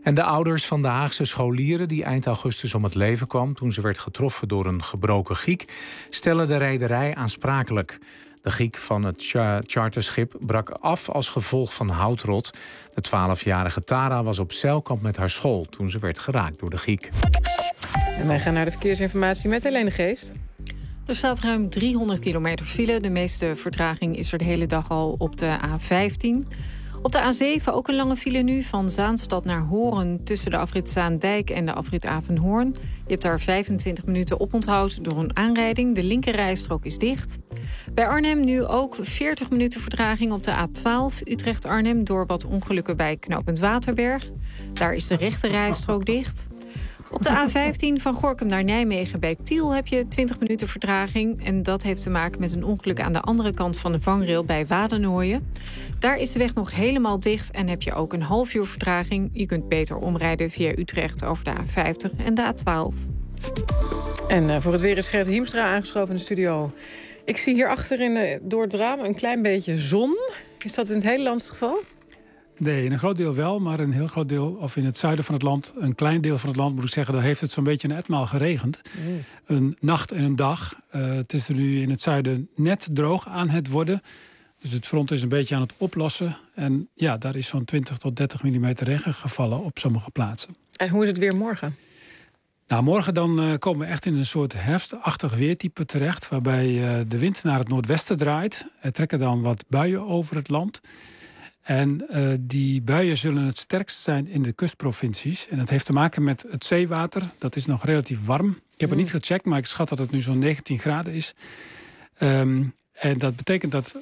[SPEAKER 31] En de ouders van de Haagse scholieren die eind augustus om het leven kwam toen ze werd getroffen door een gebroken giek, stellen de rederij aansprakelijk. De giek van het charterschip brak af als gevolg van houtrot. De 12-jarige Tara was op zeilkamp met haar school toen ze werd geraakt door de giek.
[SPEAKER 3] En wij gaan naar de verkeersinformatie met Helene Geest.
[SPEAKER 7] Er staat ruim 300 kilometer file. De meeste vertraging is er de hele dag al op de A15. Op de A7 ook een lange file nu van Zaanstad naar Hoorn tussen de afrit Zaandijk en de afrit Avenhoorn. Je hebt daar 25 minuten oponthoud door een aanrijding. De linkerrijstrook is dicht. Bij Arnhem nu ook 40 minuten vertraging op de A12 Utrecht-Arnhem door wat ongelukken bij knooppunt Waterberg. Daar is de rechterrijstrook dicht. Op de A15 van Gorinchem naar Nijmegen bij Tiel heb je 20 minuten vertraging. En dat heeft te maken met een ongeluk aan de andere kant van de vangrail bij Wadenoijen. Daar is de weg nog helemaal dicht en heb je ook een half uur vertraging. Je kunt beter omrijden via Utrecht over de A50 en de A12.
[SPEAKER 3] En voor het weer is Gert Hiemstra aangeschoven in de studio. Ik zie hier achter door het raam een klein beetje zon. Is dat in het hele land het geval?
[SPEAKER 9] Nee, in een groot deel wel, maar een heel groot deel, of in het zuiden van het land, een klein deel van het land, moet ik zeggen, daar heeft het zo'n beetje een etmaal geregend. Een nacht en een dag. Het is er nu in het zuiden net droog aan het worden. Dus het front is een beetje aan het oplossen. En ja, daar is zo'n 20 tot 30 millimeter regen gevallen op sommige plaatsen.
[SPEAKER 3] En hoe is het weer morgen?
[SPEAKER 9] Nou, morgen dan komen we echt in een soort herfstachtig weertype terecht, waarbij de wind naar het noordwesten draait. Er trekken dan wat buien over het land. En die buien zullen het sterkst zijn in de kustprovincies. En dat heeft te maken met het zeewater. Dat is nog relatief warm. Ik heb het niet gecheckt, maar ik schat dat het nu zo'n 19 graden is. En dat betekent dat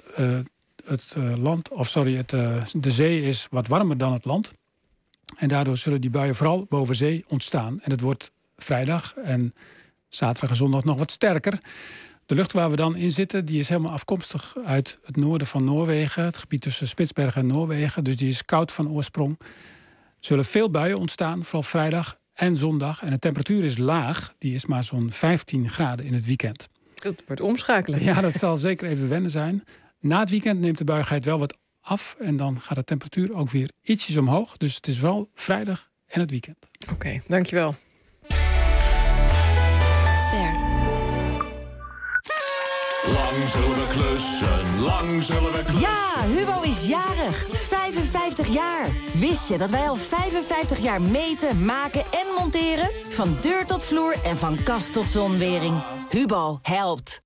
[SPEAKER 9] de zee is wat warmer dan het land. En daardoor zullen die buien vooral boven zee ontstaan. En het wordt vrijdag en zaterdag en zondag nog wat sterker. De lucht waar we dan in zitten, die is helemaal afkomstig uit het noorden van Noorwegen. Het gebied tussen Spitsbergen en Noorwegen. Dus die is koud van oorsprong. Er zullen veel buien ontstaan, vooral vrijdag en zondag. En de temperatuur is laag. Die is maar zo'n 15 graden in het weekend.
[SPEAKER 3] Dat wordt omschakelen.
[SPEAKER 9] Ja, dat zal zeker even wennen zijn. Na het weekend neemt de buigheid wel wat af. En dan gaat de temperatuur ook weer ietsjes omhoog. Dus het is wel vrijdag en het weekend.
[SPEAKER 3] Oké, dankjewel.
[SPEAKER 10] Lang zullen we klussen, lang zullen we klussen.
[SPEAKER 11] Ja, Hubo is jarig. 55 jaar. Wist je dat wij al 55 jaar meten, maken en monteren? Van deur tot vloer en van kast tot zonwering. Hubo helpt.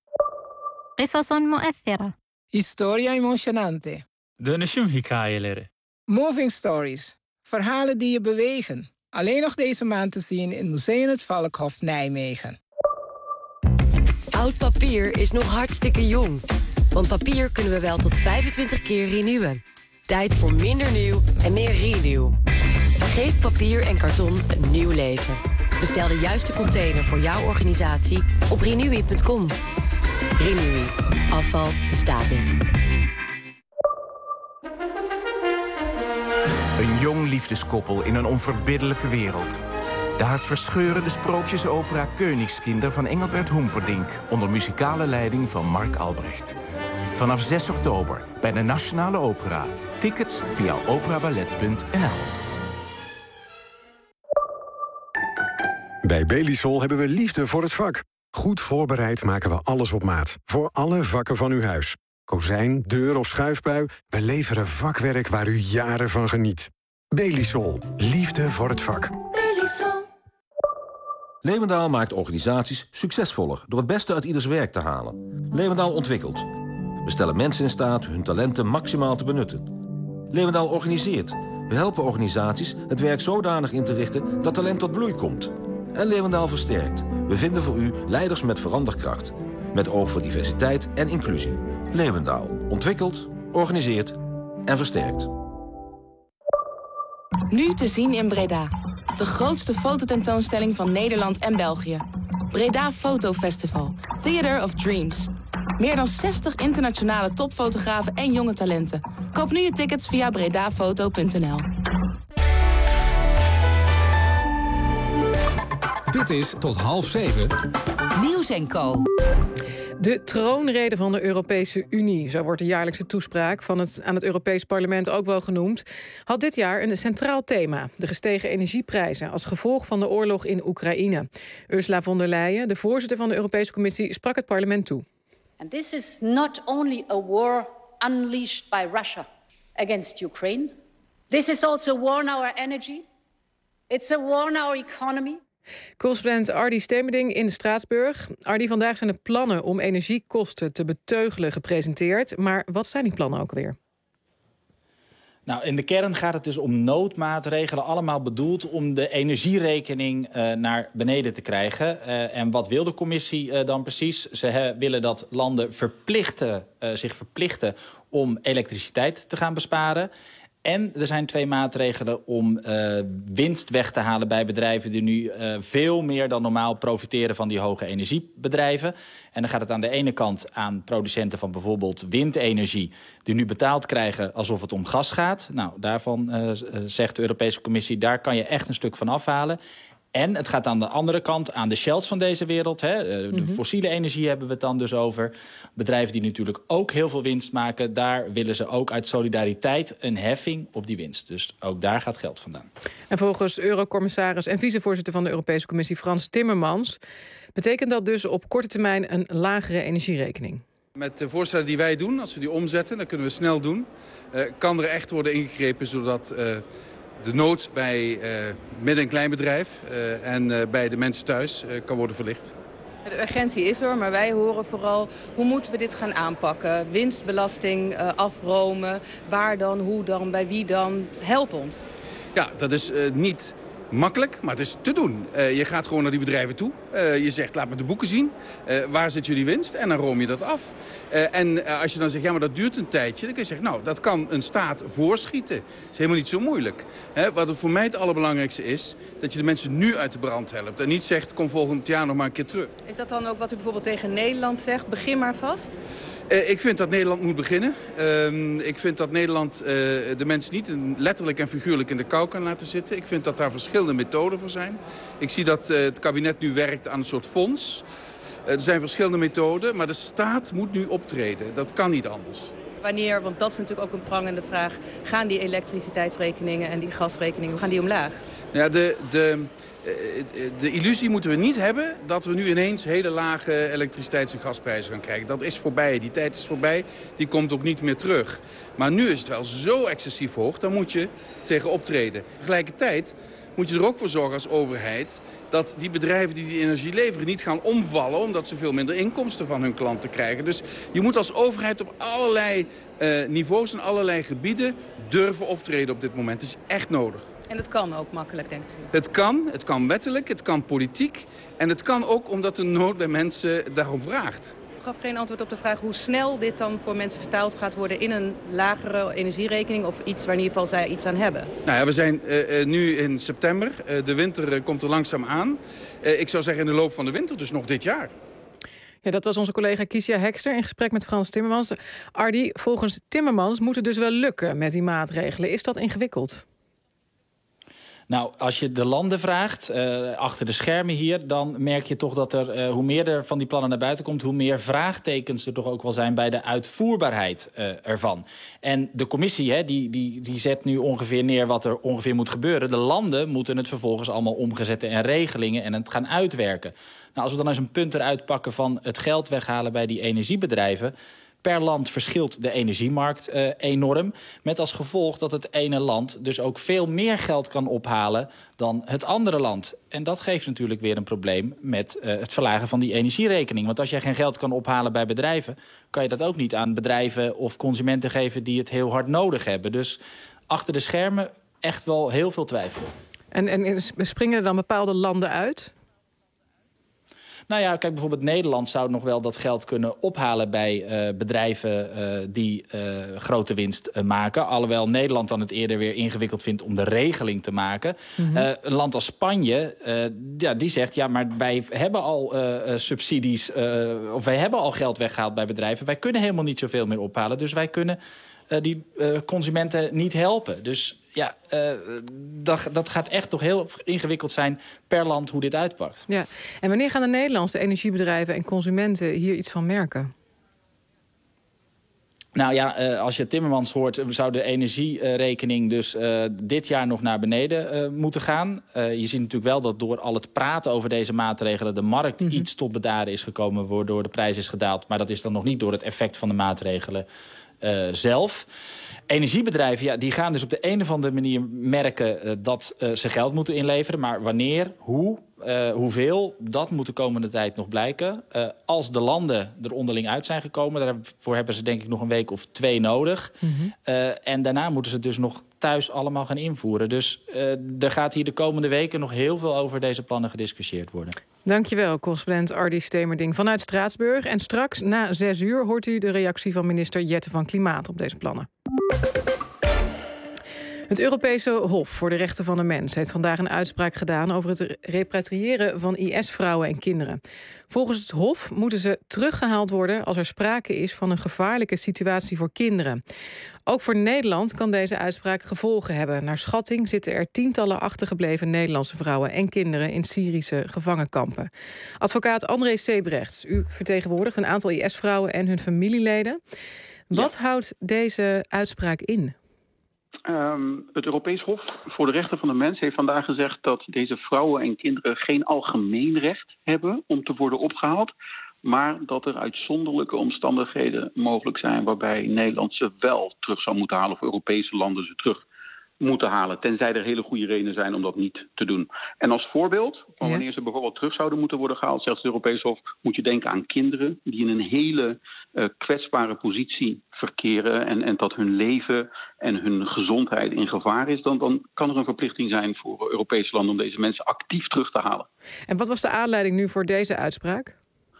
[SPEAKER 12] Historia emocionante.
[SPEAKER 13] Dönüşüm hikayeleri.
[SPEAKER 12] Moving stories. Verhalen die je bewegen. Alleen nog deze maand te zien in Museum het Valkhof Nijmegen.
[SPEAKER 14] Oud papier is nog hartstikke jong. Want papier kunnen we wel tot 25 keer renewen. Tijd voor minder nieuw en meer renew. Geef papier en karton een nieuw leven. Bestel de juiste container voor jouw organisatie op renewy.com. Renewy. Afval bestaat niet.
[SPEAKER 5] Een jong liefdeskoppel in een onverbiddelijke wereld. De hartverscheurende sprookjesopera Königskinder van Engelbert Humperdinck onder muzikale leiding van Mark Albrecht. Vanaf 6 oktober bij de Nationale Opera. Tickets via operaballet.nl.
[SPEAKER 15] Bij Belisol hebben we liefde voor het vak. Goed voorbereid maken we alles op maat. Voor alle vakken van uw huis. Kozijn, deur of schuifbui. We leveren vakwerk waar u jaren van geniet. Belisol. Liefde voor het vak.
[SPEAKER 17] Belisol. Leeuwendaal maakt organisaties succesvoller door het beste uit ieders werk te halen. Leeuwendaal ontwikkelt. We stellen mensen in staat hun talenten maximaal te benutten. Leeuwendaal organiseert. We helpen organisaties het werk zodanig in te richten dat talent tot bloei komt. En Leeuwendaal versterkt. We vinden voor u leiders met veranderkracht. Met oog voor diversiteit en inclusie. Leeuwendaal ontwikkelt, organiseert en versterkt.
[SPEAKER 18] Nu te zien in Breda. De grootste fototentoonstelling van Nederland en België. Breda Photo Festival. Theater of Dreams. Meer dan 60 internationale topfotografen en jonge talenten. Koop nu je tickets via bredafoto.nl.
[SPEAKER 16] Dit is tot 6:30
[SPEAKER 11] Nieuws & Co.
[SPEAKER 3] De troonrede van de Europese Unie, zo wordt de jaarlijkse toespraak aan het Europees Parlement ook wel genoemd, had dit jaar een centraal thema: de gestegen energieprijzen als gevolg van de oorlog in Oekraïne. Ursula von der Leyen, de voorzitter van de Europese Commissie, sprak het parlement toe.
[SPEAKER 1] And this is not only a war unleashed by Russia against Ukraine. This is also a war on our energy. It's a war on our economy.
[SPEAKER 3] Correspondent Ardy Stemerding in Straatsburg. Ardy, vandaag zijn de plannen om energiekosten te beteugelen gepresenteerd. Maar wat zijn die plannen ook weer?
[SPEAKER 2] Nou, in de kern gaat het dus om noodmaatregelen, allemaal bedoeld om de energierekening naar beneden te krijgen. En wat wil de commissie dan precies? Ze willen dat landen zich verplichten om elektriciteit te gaan besparen. En er zijn 2 maatregelen om winst weg te halen bij bedrijven die nu veel meer dan normaal profiteren van die hoge energiebedrijven. En dan gaat het aan de ene kant aan producenten van bijvoorbeeld windenergie die nu betaald krijgen alsof het om gas gaat. Nou, daarvan zegt de Europese Commissie, daar kan je echt een stuk van afhalen. En het gaat aan de andere kant, aan de shells van deze wereld. De fossiele energie hebben we het dan dus over. Bedrijven die natuurlijk ook heel veel winst maken, daar willen ze ook uit solidariteit een heffing op die winst. Dus ook daar gaat geld vandaan. En volgens eurocommissaris en vicevoorzitter van de Europese Commissie Frans Timmermans betekent dat dus op korte termijn een lagere energierekening.
[SPEAKER 4] Met de voorstellen die wij doen, als we die omzetten, dan kunnen we snel doen. Kan er echt worden ingegrepen zodat de nood bij midden- en kleinbedrijf en bij de mensen thuis kan worden verlicht.
[SPEAKER 6] De urgentie is er, maar wij horen vooral hoe moeten we dit gaan aanpakken. Winstbelasting afromen, waar dan, hoe dan, bij wie dan. Help ons. Ja, dat is niet makkelijk, maar het is te doen. Je gaat gewoon naar die bedrijven toe. Je zegt, laat me de boeken zien. Waar zit jullie winst? En dan room je dat af. En als je dan zegt, ja, maar dat duurt een tijdje. Dan kun je zeggen, nou, dat kan een staat voorschieten. Dat is helemaal niet zo moeilijk. Wat het voor mij het allerbelangrijkste is, dat je de mensen nu uit de brand helpt. En niet zegt, kom volgend jaar nog maar een keer terug. Is dat dan ook wat u bijvoorbeeld tegen Nederland zegt? Begin maar vast. Ik vind dat Nederland moet beginnen. Ik vind dat Nederland de mensen niet letterlijk en figuurlijk in de kou kan laten zitten. Ik vind dat daar verschillende methoden voor zijn. Ik zie dat het kabinet nu werkt aan een soort fonds. Er zijn verschillende methoden, maar de staat moet nu optreden. Dat kan niet anders. Wanneer, want dat is natuurlijk ook een prangende vraag, gaan die elektriciteitsrekeningen en die gasrekeningen, hoe gaan die omlaag? Ja, de illusie moeten we niet hebben dat we nu ineens hele lage elektriciteits- en gasprijzen gaan krijgen. Dat is voorbij, die tijd is voorbij, die komt ook niet meer terug. Maar nu is het wel zo excessief hoog, dan moet je tegen optreden. Tegelijkertijd moet je er ook voor zorgen als overheid dat die bedrijven die energie leveren niet gaan omvallen omdat ze veel minder inkomsten van hun klanten krijgen. Dus je moet als overheid op allerlei niveaus en allerlei gebieden durven optreden op dit moment. Het is echt nodig. En het kan ook makkelijk, denkt u? Het kan wettelijk, het kan politiek. En het kan ook omdat de nood bij mensen daarom vraagt. U gaf geen antwoord op de vraag hoe snel dit dan voor mensen vertaald gaat worden in een lagere energierekening of iets waar in ieder geval zij iets aan hebben. Nou ja, we zijn nu in september. De winter komt er langzaam aan. Ik zou zeggen in de loop van de winter, dus nog dit jaar. Ja, dat was onze collega Kiesja Hekster in gesprek met Frans Timmermans. Ardy, volgens Timmermans moet het dus wel lukken met die maatregelen. Is dat ingewikkeld? Nou, als je de landen vraagt, achter de schermen hier, dan merk je toch dat er, hoe meer er van die plannen naar buiten komt, hoe meer vraagtekens er toch ook wel zijn bij de uitvoerbaarheid ervan. En de commissie, die zet nu ongeveer neer wat er ongeveer moet gebeuren. De landen moeten het vervolgens allemaal omzetten in regelingen en het gaan uitwerken. Nou, als we dan eens een punt eruit pakken van het geld weghalen bij die energiebedrijven, per land verschilt de energiemarkt enorm. Met als gevolg dat het ene land dus ook veel meer geld kan ophalen dan het andere land. En dat geeft natuurlijk weer een probleem met het verlagen van die energierekening. Want als jij geen geld kan ophalen bij bedrijven, kan je dat ook niet aan bedrijven of consumenten geven die het heel hard nodig hebben. Dus achter de schermen echt wel heel veel twijfel. En springen er dan bepaalde landen uit? Nou ja, kijk, bijvoorbeeld Nederland zou nog wel dat geld kunnen ophalen bij bedrijven die grote winst maken. Alhoewel Nederland dan het eerder weer ingewikkeld vindt om de regeling te maken. Mm-hmm. Een land als Spanje, die zegt, ja, maar wij hebben al subsidies, of wij hebben al geld weggehaald bij bedrijven. Wij kunnen helemaal niet zoveel meer ophalen, dus wij kunnen die consumenten niet helpen. Dus
[SPEAKER 2] dat gaat echt nog heel ingewikkeld zijn per land hoe dit uitpakt.
[SPEAKER 3] Ja. En wanneer gaan de Nederlandse energiebedrijven en consumenten hier iets van merken?
[SPEAKER 2] Nou ja, als je Timmermans hoort, zou de energierekening dus dit jaar nog naar beneden moeten gaan. Je ziet natuurlijk wel dat door al het praten over deze maatregelen de markt iets tot bedaren is gekomen, waardoor de prijs is gedaald. Maar dat is dan nog niet door het effect van de maatregelen zelf. Energiebedrijven die gaan dus op de een of andere manier merken dat ze geld moeten inleveren. Maar wanneer, hoeveel, dat moet de komende tijd nog blijken. Als de landen er onderling uit zijn gekomen, daarvoor hebben ze denk ik nog een week of 2 nodig. En daarna moeten ze het dus nog thuis allemaal gaan invoeren. Dus er gaat hier de komende weken nog heel veel over deze plannen gediscussieerd worden.
[SPEAKER 3] Dankjewel, correspondent Ardy Stemerding vanuit Straatsburg. En straks na 6 uur hoort u de reactie van minister Jette van Klimaat op deze plannen. Het Europese Hof voor de Rechten van de Mens heeft vandaag een uitspraak gedaan over het repatriëren van IS-vrouwen en kinderen. Volgens het Hof moeten ze teruggehaald worden als er sprake is van een gevaarlijke situatie voor kinderen. Ook voor Nederland kan deze uitspraak gevolgen hebben. Naar schatting zitten er tientallen achtergebleven Nederlandse vrouwen en kinderen in Syrische gevangenkampen. Advocaat André Sebrechts, u vertegenwoordigt een aantal IS-vrouwen en hun familieleden. Wat houdt deze uitspraak in?
[SPEAKER 8] Het Europees Hof voor de Rechten van de Mens heeft vandaag gezegd dat deze vrouwen en kinderen geen algemeen recht hebben om te worden opgehaald, maar dat er uitzonderlijke omstandigheden mogelijk zijn waarbij Nederland ze wel terug zou moeten halen of Europese landen ze terug moeten halen, tenzij er hele goede redenen zijn om dat niet te doen. En als voorbeeld van wanneer ze bijvoorbeeld terug zouden moeten worden gehaald, zegt het Europees Hof, moet je denken aan kinderen die in een hele kwetsbare positie verkeren en dat hun leven en hun gezondheid in gevaar is, dan kan er een verplichting zijn voor Europese landen om deze mensen actief terug te halen.
[SPEAKER 3] En wat was de aanleiding nu voor deze uitspraak?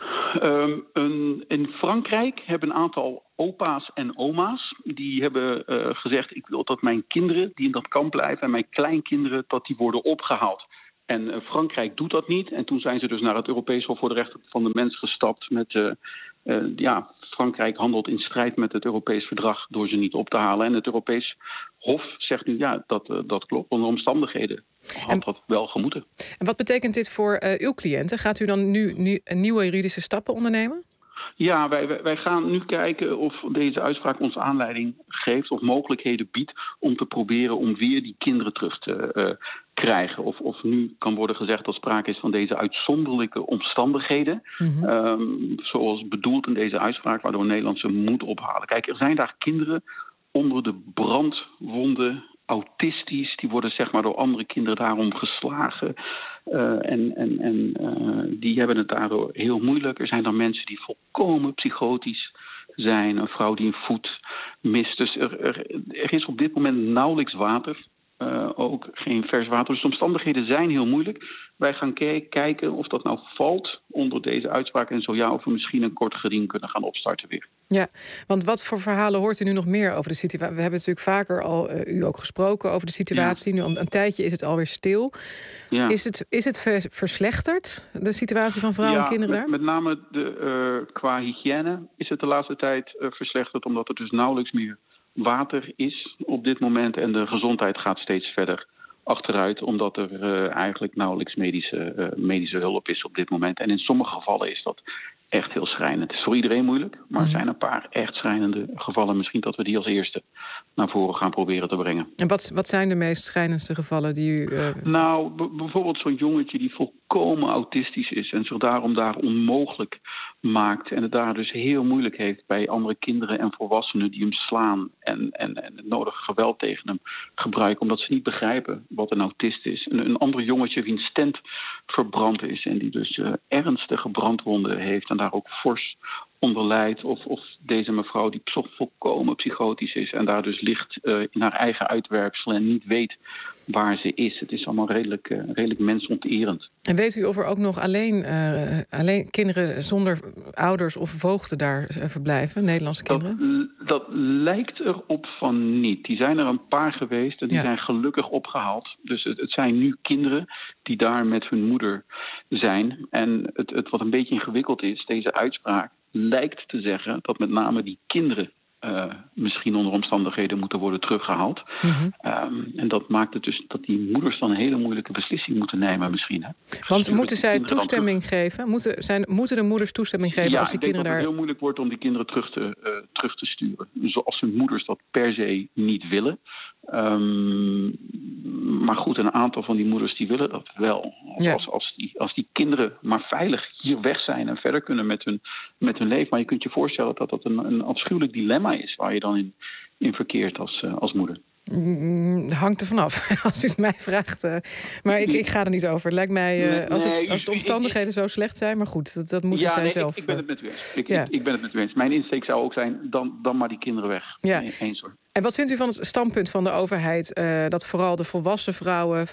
[SPEAKER 8] In Frankrijk hebben een aantal opa's en oma's die hebben gezegd, ik wil dat mijn kinderen die in dat kamp blijven en mijn kleinkinderen, dat die worden opgehaald. En Frankrijk doet dat niet. En toen zijn ze dus naar het Europees Hof voor de Rechten van de Mens gestapt met Frankrijk handelt in strijd met het Europees Verdrag door ze niet op te halen. En het Europees Hof zegt nu dat klopt. Onder omstandigheden had dat wel gemoeten.
[SPEAKER 3] En wat betekent dit voor uw cliënten? Gaat u dan nu nieuwe juridische stappen ondernemen?
[SPEAKER 8] Ja, wij gaan nu kijken of deze uitspraak ons aanleiding geeft of mogelijkheden biedt om te proberen om weer die kinderen terug te krijgen. Of nu kan worden gezegd dat sprake is van deze uitzonderlijke omstandigheden. Zoals bedoeld in deze uitspraak, waardoor Nederland ze moet ophalen. Kijk, er zijn daar kinderen onder de brandwonden, autistisch, die worden zeg maar door andere kinderen daarom geslagen. Die hebben het daardoor heel moeilijk. Er zijn dan mensen die volkomen psychotisch zijn. Een vrouw die een voet mist. Dus er is op dit moment nauwelijks water. Ook geen vers water. Dus de omstandigheden zijn heel moeilijk. Wij gaan kijken of dat nou valt onder deze uitspraak. En zo ja, of we misschien een kort geding kunnen gaan opstarten weer. Ja,
[SPEAKER 3] want wat voor verhalen hoort u nu nog meer over de situatie? We hebben natuurlijk vaker al u ook gesproken over de situatie. Ja. Nu een tijdje is het alweer stil. Ja. Is het verslechterd, de situatie van vrouwen en kinderen daar?
[SPEAKER 8] Met name qua hygiëne is het de laatste tijd verslechterd. Omdat er dus nauwelijks meer water is op dit moment en de gezondheid gaat steeds verder achteruit, omdat er eigenlijk nauwelijks medische hulp is op dit moment. En in sommige gevallen is dat echt heel schrijnend. Het is voor iedereen moeilijk, maar er zijn een paar echt schrijnende gevallen. Misschien dat we die als eerste naar voren gaan proberen te brengen.
[SPEAKER 3] En wat zijn de meest schrijnendste gevallen die u...
[SPEAKER 8] Nou, bijvoorbeeld zo'n jongetje die volkomen autistisch is en zich daarom daar onmogelijk maakt en het daar dus heel moeilijk heeft bij andere kinderen en volwassenen die hem slaan en het nodige geweld tegen hem gebruiken, omdat ze niet begrijpen wat een autist is. Een ander jongetje wiens stent verbrand is en die dus ernstige brandwonden heeft en daar ook fors onder lijdt. Of deze mevrouw die volkomen psychotisch is en daar dus ligt in haar eigen uitwerpsel en niet weet waar ze is. Het is allemaal redelijk mensonterend.
[SPEAKER 3] En weet u of er ook nog alleen kinderen zonder ouders of voogden daar verblijven, Nederlandse kinderen?
[SPEAKER 8] Dat lijkt erop van niet. Die zijn er een paar geweest en die zijn gelukkig opgehaald. Dus het zijn nu kinderen die daar met hun moeder zijn. En het wat een beetje ingewikkeld is, deze uitspraak lijkt te zeggen dat met name die kinderen misschien onder omstandigheden moeten worden teruggehaald. En dat maakt het dus dat die moeders dan een hele moeilijke beslissing moeten nemen misschien. Hè.
[SPEAKER 3] Want moeten zij toestemming geven? Moeten de moeders toestemming geven als die kinderen daar...
[SPEAKER 8] Ja, ik denk dat het heel moeilijk wordt om die kinderen terug te sturen. Zoals hun moeders dat per se niet willen. Maar goed, een aantal van die moeders die willen dat wel. Als die kinderen maar veilig hier weg zijn en verder kunnen met hun leven. Maar je kunt je voorstellen dat dat een afschuwelijk dilemma is waar je dan in verkeert als moeder.
[SPEAKER 3] Hangt er vanaf, als u het mij vraagt. Maar ik ga er niet over. Het lijkt mij, als de omstandigheden zo slecht zijn... maar goed, dat moeten zij zelf...
[SPEAKER 8] Ik ben het met u eens. Ik ben het met u eens. Mijn insteek zou ook zijn, dan maar die kinderen weg.
[SPEAKER 3] Ja.
[SPEAKER 8] Eens hoor.
[SPEAKER 3] En wat vindt u van het standpunt van de overheid... dat vooral de volwassen vrouwen...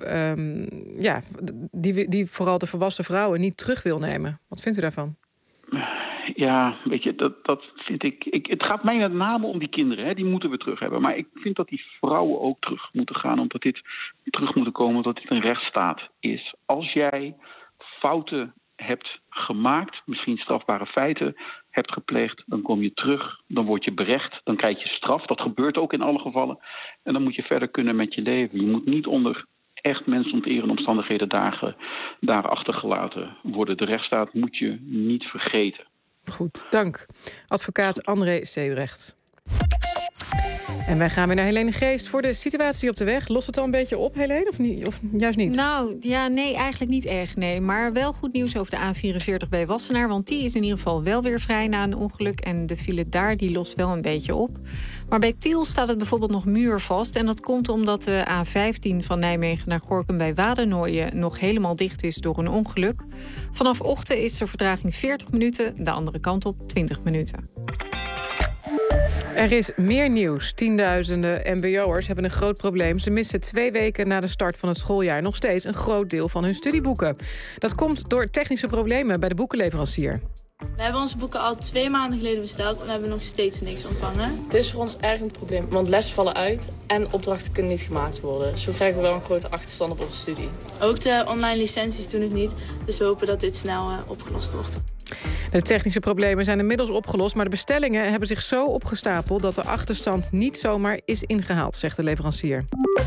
[SPEAKER 3] die vooral de volwassen vrouwen niet terug wil nemen? Wat vindt u daarvan?
[SPEAKER 8] Ja, weet je, dat vind ik... Het gaat mij met name om die kinderen, hè, die moeten we terug hebben. Maar ik vind dat die vrouwen ook terug moeten gaan, omdat dit terug moet komen, omdat dit een rechtsstaat is. Als jij fouten hebt gemaakt, misschien strafbare feiten hebt gepleegd, dan kom je terug, dan word je berecht, dan krijg je straf. Dat gebeurt ook in alle gevallen. En dan moet je verder kunnen met je leven. Je moet niet onder echt mensonterende omstandigheden daar achtergelaten worden. De rechtsstaat moet je niet vergeten.
[SPEAKER 3] Goed, dank. Advocaat André Sebrecht. En wij gaan weer naar Helene Geest voor de situatie op de weg. Lost het al een beetje op, Helene, of niet? Of juist niet?
[SPEAKER 7] Nou, ja, nee, eigenlijk niet echt, nee. Maar wel goed nieuws over de A44 bij Wassenaar... want die is in ieder geval wel weer vrij na een ongeluk... en de file daar, die lost wel een beetje op. Maar bij Tiel staat het bijvoorbeeld nog muurvast... en dat komt omdat de A15 van Nijmegen naar Gorinchem bij Wadernooien... nog helemaal dicht is door een ongeluk. Vanaf ochtend is de vertraging 40 minuten, de andere kant op 20 minuten.
[SPEAKER 3] Er is meer nieuws. Tienduizenden mbo'ers hebben een groot probleem. Ze missen 2 weken na de start van het schooljaar nog steeds een groot deel van hun studieboeken. Dat komt door technische problemen bij de boekenleverancier.
[SPEAKER 19] We hebben onze boeken al 2 maanden geleden besteld en we hebben nog steeds niks ontvangen.
[SPEAKER 20] Het is voor ons erg een probleem, want lessen vallen uit en opdrachten kunnen niet gemaakt worden. Zo krijgen we wel een grote achterstand op onze studie.
[SPEAKER 19] Ook de online licenties doen het niet, dus we hopen dat dit snel opgelost wordt.
[SPEAKER 3] De technische problemen zijn inmiddels opgelost, maar de bestellingen hebben zich zo opgestapeld dat de achterstand niet zomaar is ingehaald, zegt de leverancier.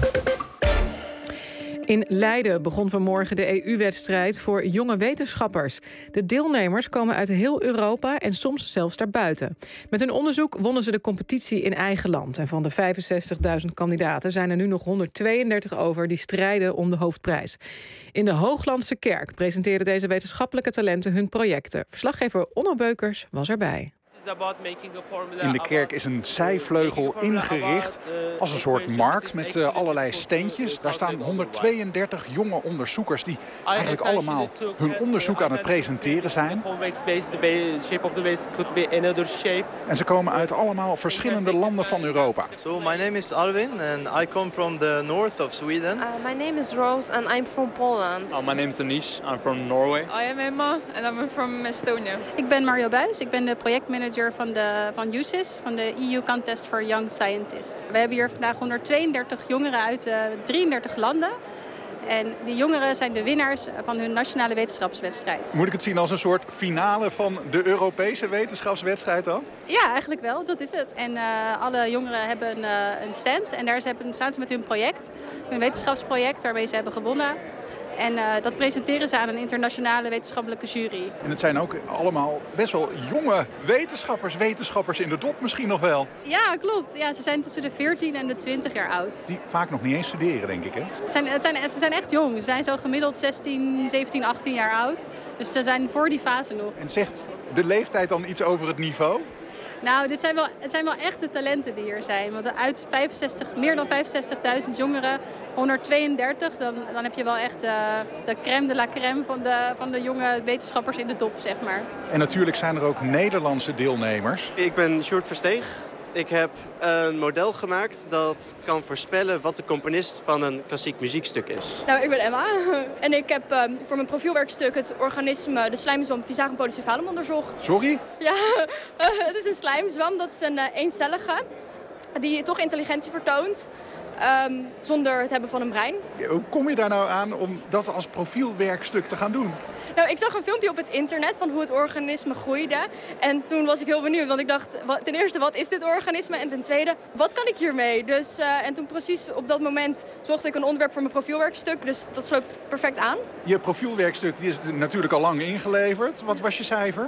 [SPEAKER 3] In Leiden begon vanmorgen de EU-wedstrijd voor jonge wetenschappers. De deelnemers komen uit heel Europa en soms zelfs daarbuiten. Met hun onderzoek wonnen ze de competitie in eigen land. En van de 65.000 kandidaten zijn er nu nog 132 over die strijden om de hoofdprijs. In de Hooglandse Kerk presenteerden deze wetenschappelijke talenten hun projecten. Verslaggever Onno Beukers was erbij.
[SPEAKER 21] In de kerk is een zijvleugel ingericht als een soort markt met allerlei steentjes. Daar staan 132 jonge onderzoekers die eigenlijk allemaal hun onderzoek aan het presenteren zijn. En ze komen uit allemaal verschillende landen van Europa.
[SPEAKER 22] So my name is Arvin and I come from the north of Sweden.
[SPEAKER 23] My name is Rose and I'm from Poland.
[SPEAKER 22] My name is Anish, I'm from Norway.
[SPEAKER 24] I am Emma and I'm from Estonia.
[SPEAKER 25] Ik ben Mario Buijs, ik ben de projectmanager van USIS, van de EU Contest for Young Scientists. We hebben hier vandaag 132 jongeren uit 33 landen. En die jongeren zijn de winnaars van hun nationale wetenschapswedstrijd.
[SPEAKER 21] Moet ik het zien als een soort finale van de Europese wetenschapswedstrijd dan?
[SPEAKER 25] Ja, eigenlijk wel. Dat is het. En alle jongeren hebben een stand. En daar staan ze met hun project, hun wetenschapsproject waarmee ze hebben gewonnen. En dat presenteren ze aan een internationale wetenschappelijke jury.
[SPEAKER 21] En het zijn ook allemaal best wel jonge wetenschappers in de dop misschien nog wel.
[SPEAKER 25] Ja, klopt. Ja, ze zijn tussen de 14 en de 20 jaar oud.
[SPEAKER 21] Die vaak nog niet eens studeren, denk ik, hè?
[SPEAKER 25] Ze zijn echt jong. Ze zijn zo gemiddeld 16, 17, 18 jaar oud. Dus ze zijn voor die fase nog.
[SPEAKER 21] En zegt de leeftijd dan iets over het niveau?
[SPEAKER 25] Nou, het zijn wel echte talenten die hier zijn. Want uit meer dan 65.000 jongeren, 132, dan heb je wel echt de crème de la crème van de jonge wetenschappers in de top, zeg maar.
[SPEAKER 21] En natuurlijk zijn er ook Nederlandse deelnemers.
[SPEAKER 26] Ik ben Sjoerd Versteeg. Ik heb een model gemaakt dat kan voorspellen wat de componist van een klassiek muziekstuk is.
[SPEAKER 31] Nou, ik ben Emma en ik heb voor mijn profielwerkstuk het organisme, de slijmzwam Visagum polycephalum onderzocht.
[SPEAKER 21] Sorry?
[SPEAKER 31] Ja, het is een slijmzwam, dat is een eencellige die toch intelligentie vertoont.
[SPEAKER 5] zonder het hebben van een brein.
[SPEAKER 21] Hoe kom je daar nou aan om dat als profielwerkstuk te gaan doen?
[SPEAKER 5] Nou, ik zag een filmpje op het internet van hoe het organisme groeide. En toen was ik heel benieuwd, want ik dacht, ten eerste, wat is dit organisme? En ten tweede, wat kan ik hiermee? Dus, en toen precies op dat moment zocht ik een onderwerp voor mijn profielwerkstuk. Dus dat sloot perfect aan.
[SPEAKER 21] Je profielwerkstuk die is natuurlijk al lang ingeleverd. Wat was je cijfer?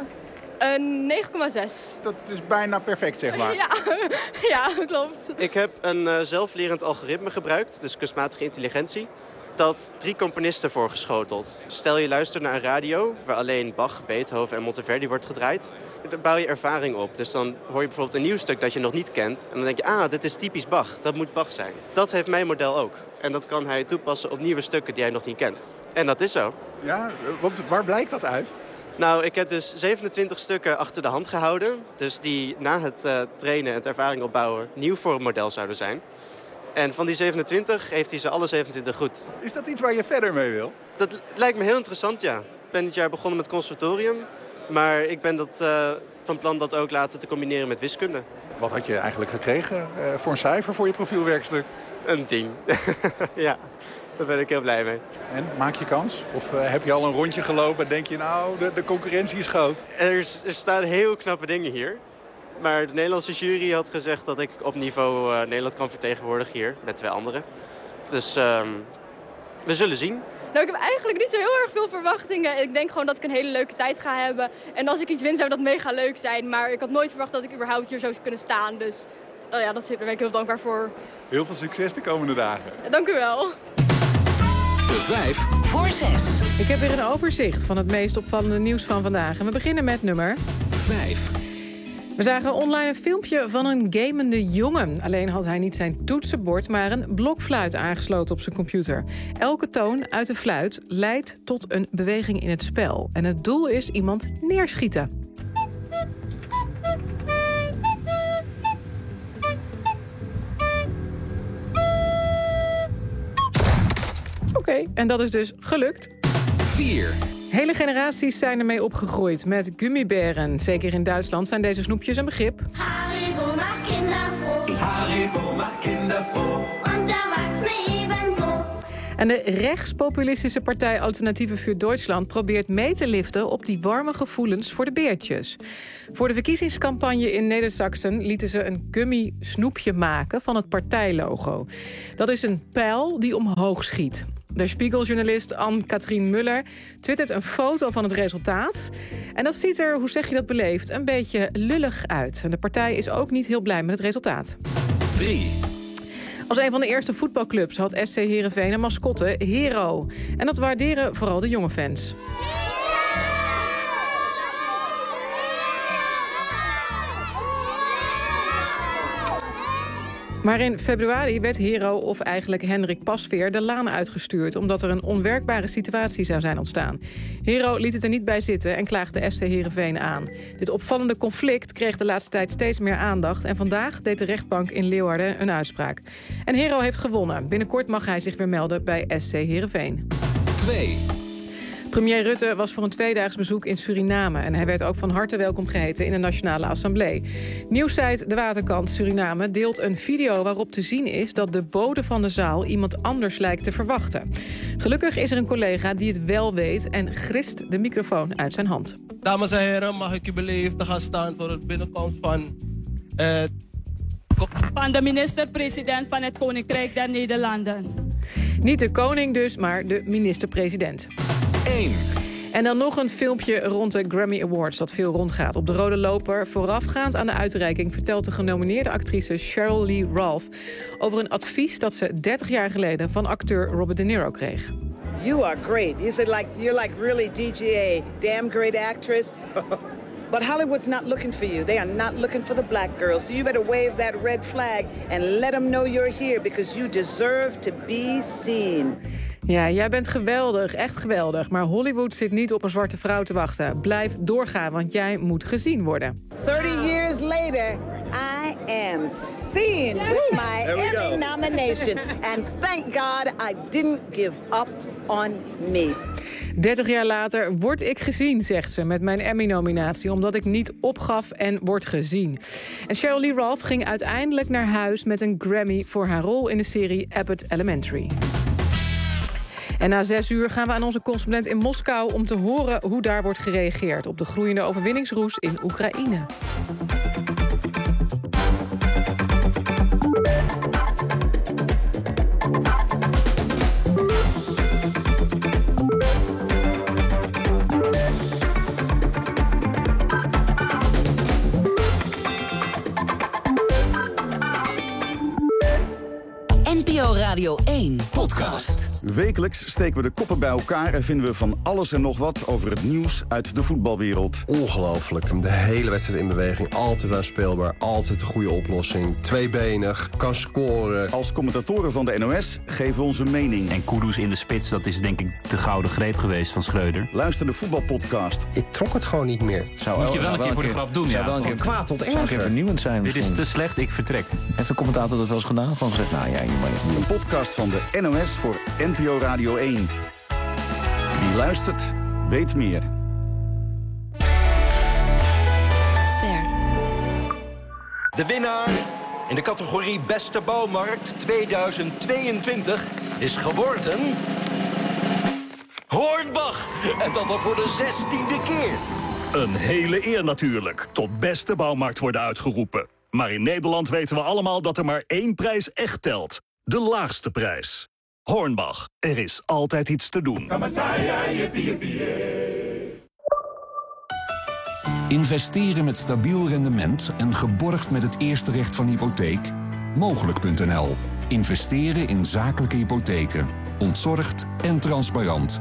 [SPEAKER 5] 9,6.
[SPEAKER 21] Dat is bijna perfect, zeg maar.
[SPEAKER 5] Ja, klopt.
[SPEAKER 26] Ik heb een zelflerend algoritme gebruikt, dus kunstmatige intelligentie. Dat 3 componisten voorgeschoteld. Stel je luistert naar een radio waar alleen Bach, Beethoven en Monteverdi wordt gedraaid. Dan bouw je ervaring op. Dus dan hoor je bijvoorbeeld een nieuw stuk dat je nog niet kent. En dan denk je, dit is typisch Bach. Dat moet Bach zijn. Dat heeft mijn model ook. En dat kan hij toepassen op nieuwe stukken die hij nog niet kent. En dat is zo.
[SPEAKER 21] Ja, want waar blijkt dat uit?
[SPEAKER 26] Nou, ik heb dus 27 stukken achter de hand gehouden. Dus die na het trainen en het ervaring opbouwen nieuw voor het model zouden zijn. En van die 27 heeft hij ze alle 27 goed.
[SPEAKER 21] Is dat iets waar je verder mee wil?
[SPEAKER 26] Dat lijkt me heel interessant, ja. Ik ben dit jaar begonnen met conservatorium. Maar ik ben van plan dat ook later te combineren met wiskunde.
[SPEAKER 21] Wat had je eigenlijk gekregen voor een cijfer voor je profielwerkstuk?
[SPEAKER 26] Een 10. Ja, daar ben ik heel blij mee.
[SPEAKER 21] En, maak je kans? Of heb je al een rondje gelopen en denk je, nou, de concurrentie is groot?
[SPEAKER 26] Er staan heel knappe dingen hier. Maar de Nederlandse jury had gezegd dat ik op niveau Nederland kan vertegenwoordigen hier met 2 anderen. Dus we zullen zien.
[SPEAKER 5] Nou, ik heb eigenlijk niet zo heel erg veel verwachtingen. Ik denk gewoon dat ik een hele leuke tijd ga hebben. En als ik iets win, zou dat mega leuk zijn. Maar ik had nooit verwacht dat ik überhaupt hier zou kunnen staan. Dus daar ben ik heel dankbaar voor.
[SPEAKER 21] Heel veel succes de komende dagen.
[SPEAKER 5] Dank u wel.
[SPEAKER 16] De 5
[SPEAKER 3] voor 6. Ik heb weer een overzicht van het meest opvallende nieuws van vandaag. En we beginnen met nummer
[SPEAKER 16] 5.
[SPEAKER 3] We zagen online een filmpje van een gamende jongen. Alleen had hij niet zijn toetsenbord, maar een blokfluit aangesloten op zijn computer. Elke toon uit de fluit leidt tot een beweging in het spel. En het doel is iemand neerschieten. Oké, en dat is dus gelukt.
[SPEAKER 16] 4.
[SPEAKER 3] Hele generaties zijn ermee opgegroeid met gummibären. Zeker in Duitsland zijn deze snoepjes een begrip.
[SPEAKER 9] Haribo macht Kinder froh.
[SPEAKER 16] Haribo macht Kinder froh.
[SPEAKER 9] Und Erwachsene ebenso.
[SPEAKER 3] En de rechtspopulistische partij Alternatieven für Deutschland probeert mee te liften op die warme gevoelens voor de beertjes. Voor de verkiezingscampagne in Neder-Saxen lieten ze een gummi snoepje maken van het partijlogo. Dat is een pijl die omhoog schiet. De Spiegel-journalist Anne-Katrien Muller twittert een foto van het resultaat. En dat ziet er, hoe zeg je dat beleefd, een beetje lullig uit. En de partij is ook niet heel blij met het resultaat.
[SPEAKER 16] 3.
[SPEAKER 3] Als een van de eerste voetbalclubs had SC Heerenveen een mascotte, Hero. En dat waarderen vooral de jonge fans. Maar in februari werd Hero, of eigenlijk Hendrik Pasveer, de laan uitgestuurd, omdat er een onwerkbare situatie zou zijn ontstaan. Hero liet het er niet bij zitten en klaagde SC Heerenveen aan. Dit opvallende conflict kreeg de laatste tijd steeds meer aandacht en vandaag deed de rechtbank in Leeuwarden een uitspraak. En Hero heeft gewonnen. Binnenkort mag hij zich weer melden bij SC Heerenveen.
[SPEAKER 16] 2.
[SPEAKER 3] Premier Rutte was voor een 2-daags bezoek in Suriname. En hij werd ook van harte welkom geheten in de Nationale Assemblée. Nieuwssite De Waterkant Suriname deelt een video waarop te zien is dat de bode van de zaal iemand anders lijkt te verwachten. Gelukkig is er een collega die het wel weet en grist de microfoon uit zijn hand.
[SPEAKER 10] Dames en heren, mag ik u beleefd te gaan staan voor het binnenkomst van
[SPEAKER 12] de minister-president van het Koninkrijk der Nederlanden.
[SPEAKER 3] Niet de koning dus, maar de minister-president.
[SPEAKER 16] 1.
[SPEAKER 3] En dan nog een filmpje rond de Grammy Awards dat veel rondgaat. Op de rode loper, voorafgaand aan de uitreiking, vertelt de genomineerde actrice Sheryl Lee Ralph over een advies dat ze 30 jaar geleden van acteur Robert De Niro kreeg.
[SPEAKER 13] You are great. You're like really DGA, damn great actress. But Hollywood's not looking for you. They are not looking for the black girls. So you better wave that red flag and let them know you're here because you deserve to be seen.
[SPEAKER 3] Ja, jij bent geweldig, echt geweldig. Maar Hollywood zit niet op een zwarte vrouw te wachten. Blijf doorgaan, want jij moet gezien worden.
[SPEAKER 13] 30 years later, I am seen with my Emmy nomination. And thank God I didn't give up on me.
[SPEAKER 3] 30 jaar later word ik gezien, zegt ze, met mijn Emmy-nominatie, omdat ik niet opgaf en word gezien. En Sheryl Lee Ralph ging uiteindelijk naar huis met een Grammy voor haar rol in de serie Abbott Elementary. En na 6 uur gaan we aan onze correspondent in Moskou om te horen hoe daar wordt gereageerd op de groeiende overwinningsroes in Oekraïne.
[SPEAKER 1] NPO Radio 1 podcast.
[SPEAKER 4] Wekelijks steken we de koppen bij elkaar en vinden we van alles en nog wat over het nieuws uit de voetbalwereld.
[SPEAKER 11] Ongelooflijk. De hele wedstrijd in beweging. Altijd aanspeelbaar. Altijd een goede oplossing. Tweebenig. Kan scoren.
[SPEAKER 4] Als commentatoren van de NOS geven we onze mening.
[SPEAKER 14] En Kudus in de spits, dat is denk ik de gouden greep geweest van Schreuder.
[SPEAKER 4] Luister de voetbalpodcast.
[SPEAKER 11] Ik trok het gewoon niet meer.
[SPEAKER 14] Moet je wel een keer voor de grap doen, ja.
[SPEAKER 11] Wel een keer kwaad tot erger.
[SPEAKER 14] Zou vernieuwend zijn. Dit is te slecht, ik vertrek. Heeft de commentator dat wel eens gedaan? Van gezegd, nou ja,
[SPEAKER 4] een podcast van de NOS voor NPO Radio 1. Wie luistert, weet meer.
[SPEAKER 1] Ster.
[SPEAKER 15] De winnaar in de categorie Beste Bouwmarkt 2022 is geworden Hornbach. En dat al voor de 16e keer.
[SPEAKER 17] Een hele eer natuurlijk, tot beste bouwmarkt worden uitgeroepen. Maar in Nederland weten we allemaal dat er maar 1 prijs echt telt. De laagste prijs. Hornbach, er is altijd iets te doen.
[SPEAKER 18] Investeren met stabiel rendement en geborgd met het eerste recht van hypotheek? Mogelijk.nl. Investeren in zakelijke hypotheken. Ontzorgd en transparant.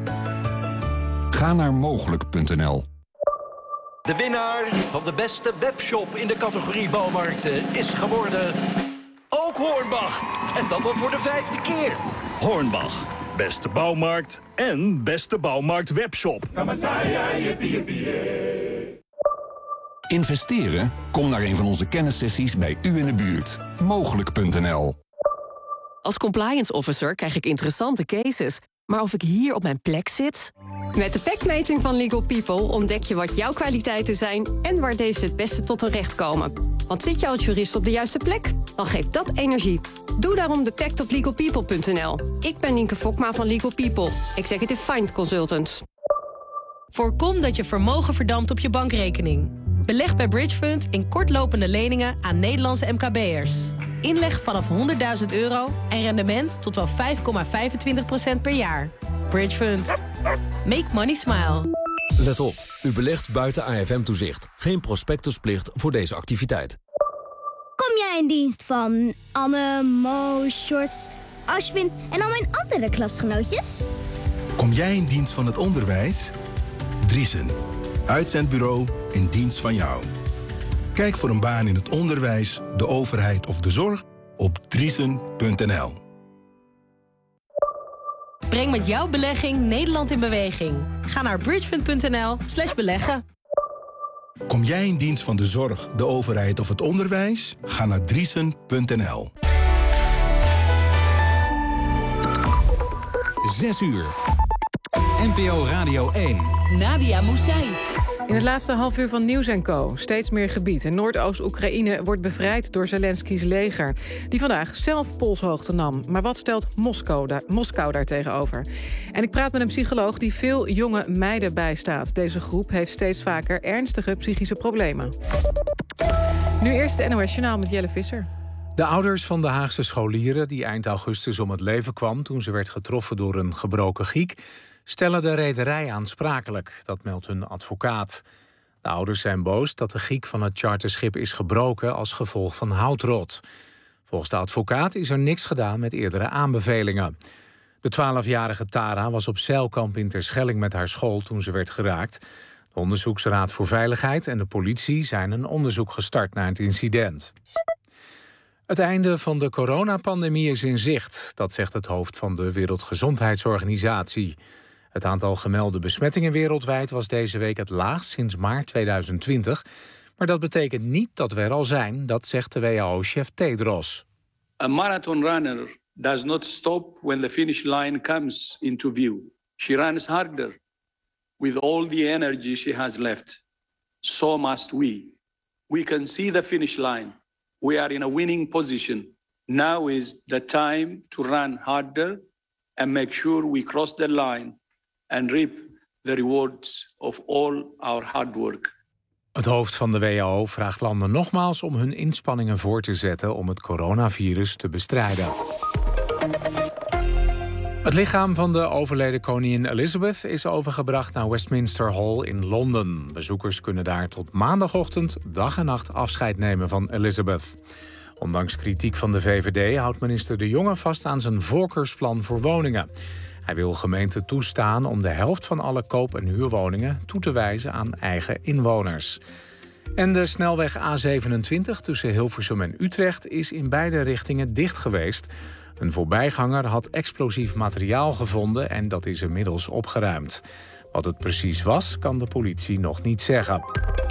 [SPEAKER 18] Ga naar Mogelijk.nl.
[SPEAKER 15] De winnaar van de beste webshop in de categorie bouwmarkten is geworden ook Hornbach. En dat al voor de 5e keer.
[SPEAKER 17] Hornbach, beste bouwmarkt en beste bouwmarkt webshop.
[SPEAKER 18] Investeren? Kom naar een van onze kennissessies bij u in de buurt. Mogelijk.nl.
[SPEAKER 31] Als compliance officer krijg ik interessante cases. Maar of ik hier op mijn plek zit? Met de PEC-meting van Legal People ontdek je wat jouw kwaliteiten zijn en waar deze het beste tot hun recht komen. Want zit je als jurist op de juiste plek? Dan geeft dat energie. Doe daarom de PEC op legalpeople.nl. Ik ben Nienke Fokma van Legal People, Executive Find Consultants.
[SPEAKER 27] Voorkom dat je vermogen verdampt op je bankrekening. Beleg bij Bridgefund in kortlopende leningen aan Nederlandse MKB'ers. Inleg vanaf €100.000 en rendement tot wel 5,25% per jaar. Bridgefund. Make money smile.
[SPEAKER 28] Let op, u belegt buiten AFM-toezicht. Geen prospectusplicht voor deze activiteit.
[SPEAKER 29] Kom jij in dienst van Anne, Mo, Shorts, Ashwin en al mijn andere klasgenootjes?
[SPEAKER 30] Kom jij in dienst van het onderwijs? Driesen. Uitzendbureau in dienst van jou. Kijk voor een baan in het onderwijs, de overheid of de zorg op driesen.nl.
[SPEAKER 27] Breng met jouw belegging Nederland in beweging. Ga naar bridgefund.nl/beleggen.
[SPEAKER 30] Kom jij in dienst van de zorg, de overheid of het onderwijs? Ga naar driesen.nl.
[SPEAKER 31] 6 uur. NPO Radio 1. Nadia Moussaïd.
[SPEAKER 3] In het laatste half uur van Nieuws & Co. Steeds meer gebied in Noordoost-Oekraïne wordt bevrijd door Zelensky's leger, die vandaag zelf polshoogte nam. Maar wat stelt Moskou daar tegenover? En ik praat met een psycholoog die veel jonge meiden bijstaat. Deze groep heeft steeds vaker ernstige psychische problemen. Nu eerst het NOS Journaal met Jelle Visser.
[SPEAKER 31] De ouders van de Haagse scholieren die eind augustus om het leven kwam toen ze werd getroffen door een gebroken giek, stellen de rederij aansprakelijk. Dat meldt hun advocaat. De ouders zijn boos dat de giek van het charterschip is gebroken als gevolg van houtrot. Volgens de advocaat is er niks gedaan met eerdere aanbevelingen. De 12-jarige Tara was op zeilkamp in Terschelling met haar school toen ze werd geraakt. De Onderzoeksraad voor Veiligheid en de politie zijn een onderzoek gestart naar het incident. Het einde van de coronapandemie is in zicht. Dat zegt het hoofd van de Wereldgezondheidsorganisatie. Het aantal gemelde besmettingen wereldwijd was deze week het laagst sinds maart 2020. Maar Maar dat betekent niet dat we er al zijn, dat zegt de WHO-chef Tedros.
[SPEAKER 2] A marathon runner does not stop when the finish line comes into view. She runs harder with all the energy she has left. So must we. We can see the finish line. We are in a winning position. Now is the time to run harder and make sure we cross the line and reap the rewards of all our hard work.
[SPEAKER 31] Het hoofd van de WHO vraagt landen nogmaals om hun inspanningen voor te zetten om het coronavirus te bestrijden. Het lichaam van de overleden koningin Elizabeth is overgebracht naar Westminster Hall in Londen. Bezoekers kunnen daar tot maandagochtend dag en nacht afscheid nemen van Elizabeth. Ondanks kritiek van de VVD houdt minister De Jonge vast aan zijn voorkeursplan voor woningen. Hij wil gemeenten toestaan om de helft van alle koop- en huurwoningen toe te wijzen aan eigen inwoners. En de snelweg A27 tussen Hilversum en Utrecht is in beide richtingen dicht geweest. Een voorbijganger had explosief materiaal gevonden en dat is inmiddels opgeruimd. Wat het precies was, kan de politie nog niet zeggen.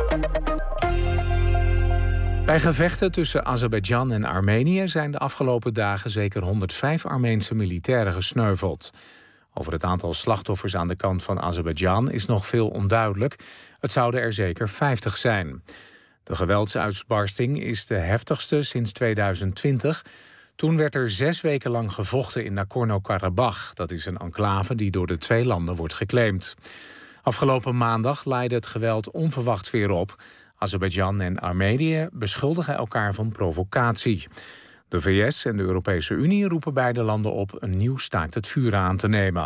[SPEAKER 31] Bij gevechten tussen Azerbeidzjan en Armenië zijn de afgelopen dagen zeker 105 Armeense militairen gesneuveld. Over het aantal slachtoffers aan de kant van Azerbeidzjan is nog veel onduidelijk. Het zouden er zeker 50 zijn. De geweldsuitbarsting is de heftigste sinds 2020. Toen werd er 6 weken lang gevochten in Nagorno-Karabakh. Dat is een enclave die door de 2 landen wordt geclaimd. Afgelopen maandag leidde het geweld onverwacht weer op. Azerbeidzjan en Armenië beschuldigen elkaar van provocatie. De VS en de Europese Unie roepen beide landen op een nieuw staakt het vuren aan te nemen.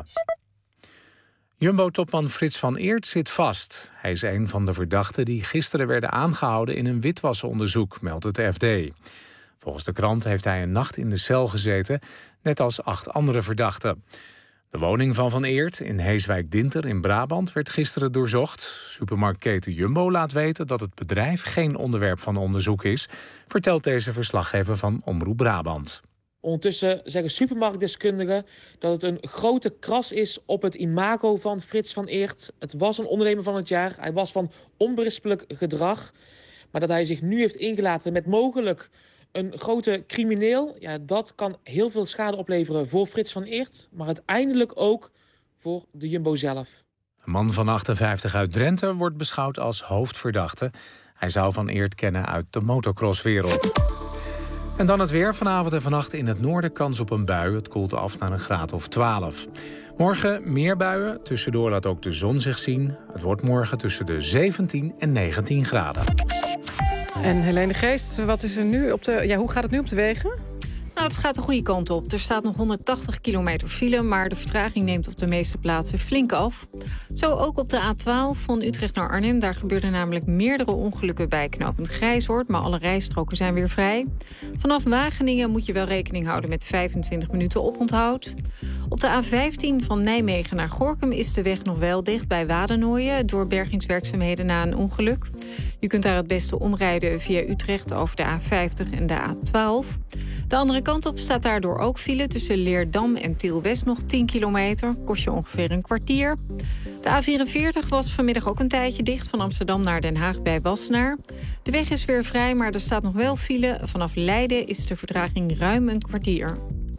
[SPEAKER 31] Jumbo-topman Frits van Eert zit vast. Hij is een van de verdachten die gisteren werden aangehouden in een witwasonderzoek, meldt het FD. Volgens de krant heeft hij een nacht in de cel gezeten, net als 8 andere verdachten. De woning van Eert in Heeswijk-Dinter in Brabant werd gisteren doorzocht. Supermarktketen Jumbo laat weten dat het bedrijf geen onderwerp van onderzoek is, vertelt deze verslaggever van Omroep Brabant.
[SPEAKER 6] Ondertussen zeggen supermarktdeskundigen dat het een grote kras is op het imago van Frits van Eert. Het was een ondernemer van het jaar. Hij was van onberispelijk gedrag. Maar dat hij zich nu heeft ingelaten met mogelijk een grote crimineel, ja, dat kan heel veel schade opleveren voor Frits van Eert, maar uiteindelijk ook voor de Jumbo zelf.
[SPEAKER 31] Een man van 58 uit Drenthe wordt beschouwd als hoofdverdachte. Hij zou Van Eert kennen uit de motocrosswereld. En dan het weer. Vanavond en vannacht in het noorden kans op een bui. Het koelt af naar een graad of 12. Morgen meer buien. Tussendoor laat ook de zon zich zien. Het wordt morgen tussen de 17 en 19 graden.
[SPEAKER 3] En Helene Geest, wat is er nu hoe gaat het nu op de wegen?
[SPEAKER 7] Nou, het gaat de goede kant op. Er staat nog 180 kilometer file, maar de vertraging neemt op de meeste plaatsen flink af. Zo ook op de A12 van Utrecht naar Arnhem. Daar gebeurden namelijk meerdere ongelukken bij knooppunt Grijsoord, maar alle rijstroken zijn weer vrij. Vanaf Wageningen moet je wel rekening houden met 25 minuten oponthoud. Op de A15 van Nijmegen naar Gorinchem is de weg nog wel dicht bij Wadenoijen door bergingswerkzaamheden na een ongeluk. Je kunt daar het beste omrijden via Utrecht over de A50 en de A12. De andere kant op staat daardoor ook file tussen Leerdam en Tiel-West nog 10 kilometer. Kost je ongeveer een kwartier. De A44 was vanmiddag ook een tijdje dicht van Amsterdam naar Den Haag bij Wassenaar. De weg is weer vrij, maar er staat nog wel file. Vanaf Leiden is de vertraging ruim een kwartier.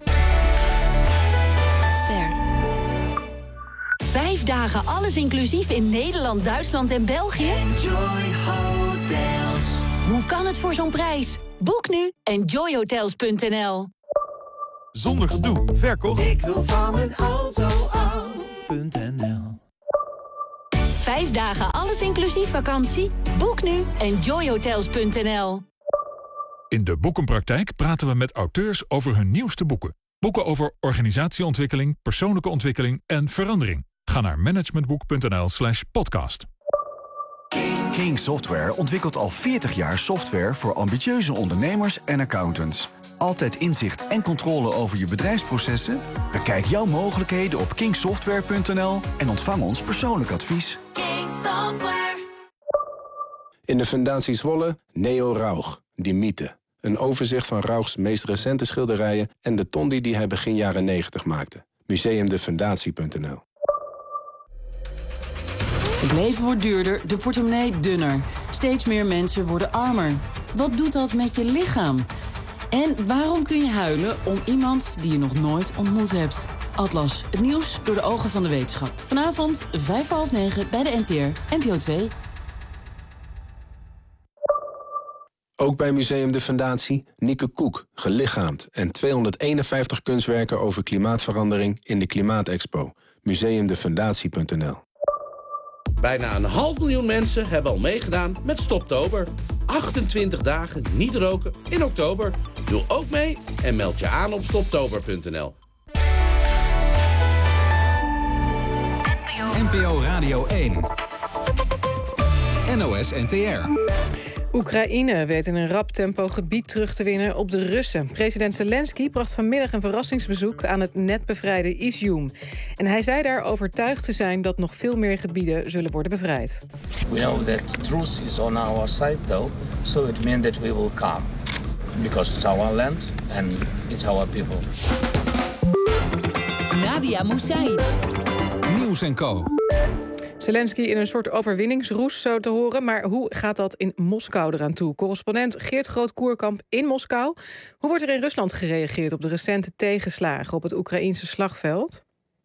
[SPEAKER 1] Ster. 5 dagen alles inclusief in Nederland, Duitsland en België? Enjoy Hotels. Hoe kan het voor zo'n prijs? Boek nu enjoyhotels.nl.
[SPEAKER 16] Zonder gedoe, verkocht. Ik wil van mijn auto
[SPEAKER 1] af.nl. 5 dagen alles inclusief vakantie? Boek nu enjoyhotels.nl.
[SPEAKER 8] In de Boekenpraktijk praten we met auteurs over hun nieuwste boeken. Boeken over organisatieontwikkeling, persoonlijke ontwikkeling en verandering. Ga naar managementboek.nl/podcast.
[SPEAKER 4] King Software ontwikkelt al 40 jaar software voor ambitieuze ondernemers en accountants. Altijd inzicht en controle over je bedrijfsprocessen? Bekijk jouw mogelijkheden op kingsoftware.nl en ontvang ons persoonlijk advies.
[SPEAKER 1] King Software.
[SPEAKER 19] In de Fundatie Zwolle, Neo Rauch, Die Mythe. Een overzicht van Rauchs meest recente schilderijen en de tondi die hij begin jaren 90 maakte. Museumdefundatie.nl.
[SPEAKER 20] Het leven wordt duurder, de portemonnee dunner.
[SPEAKER 5] Steeds meer mensen worden armer. Wat doet dat met je lichaam? En waarom kun je huilen om iemand die je nog nooit ontmoet hebt? Atlas, het nieuws door de ogen van de wetenschap. Vanavond 9:05 bij de NTR, NPO 2.
[SPEAKER 19] Ook bij Museum de Fundatie Nieke Koek, gelichaamd. En 251 kunstwerken over klimaatverandering in de Klimaatexpo. Museumdefundatie.nl.
[SPEAKER 9] Bijna 500.000 mensen hebben al meegedaan met Stoptober. 28 dagen niet roken in oktober. Doe ook mee en meld je aan op stoptober.nl.
[SPEAKER 10] NPO Radio 1. NOS NTR.
[SPEAKER 3] Oekraïne weet in een rap tempo gebied terug te winnen op de Russen. President Zelensky bracht vanmiddag een verrassingsbezoek aan het net bevrijde Izium. En hij zei daar overtuigd te zijn dat nog veel meer gebieden zullen worden bevrijd.
[SPEAKER 12] We know that truth is on our side though, so it means that we will come. Because it's our land and it's our people.
[SPEAKER 10] Nadia Moussaïd. Nieuws en Co.
[SPEAKER 3] Zelensky in een soort overwinningsroes, zo te horen. Maar hoe gaat dat in Moskou eraan toe? Correspondent Geert Groot-Koerkamp in Moskou. Hoe wordt er in Rusland gereageerd op de recente tegenslagen op het Oekraïense slagveld?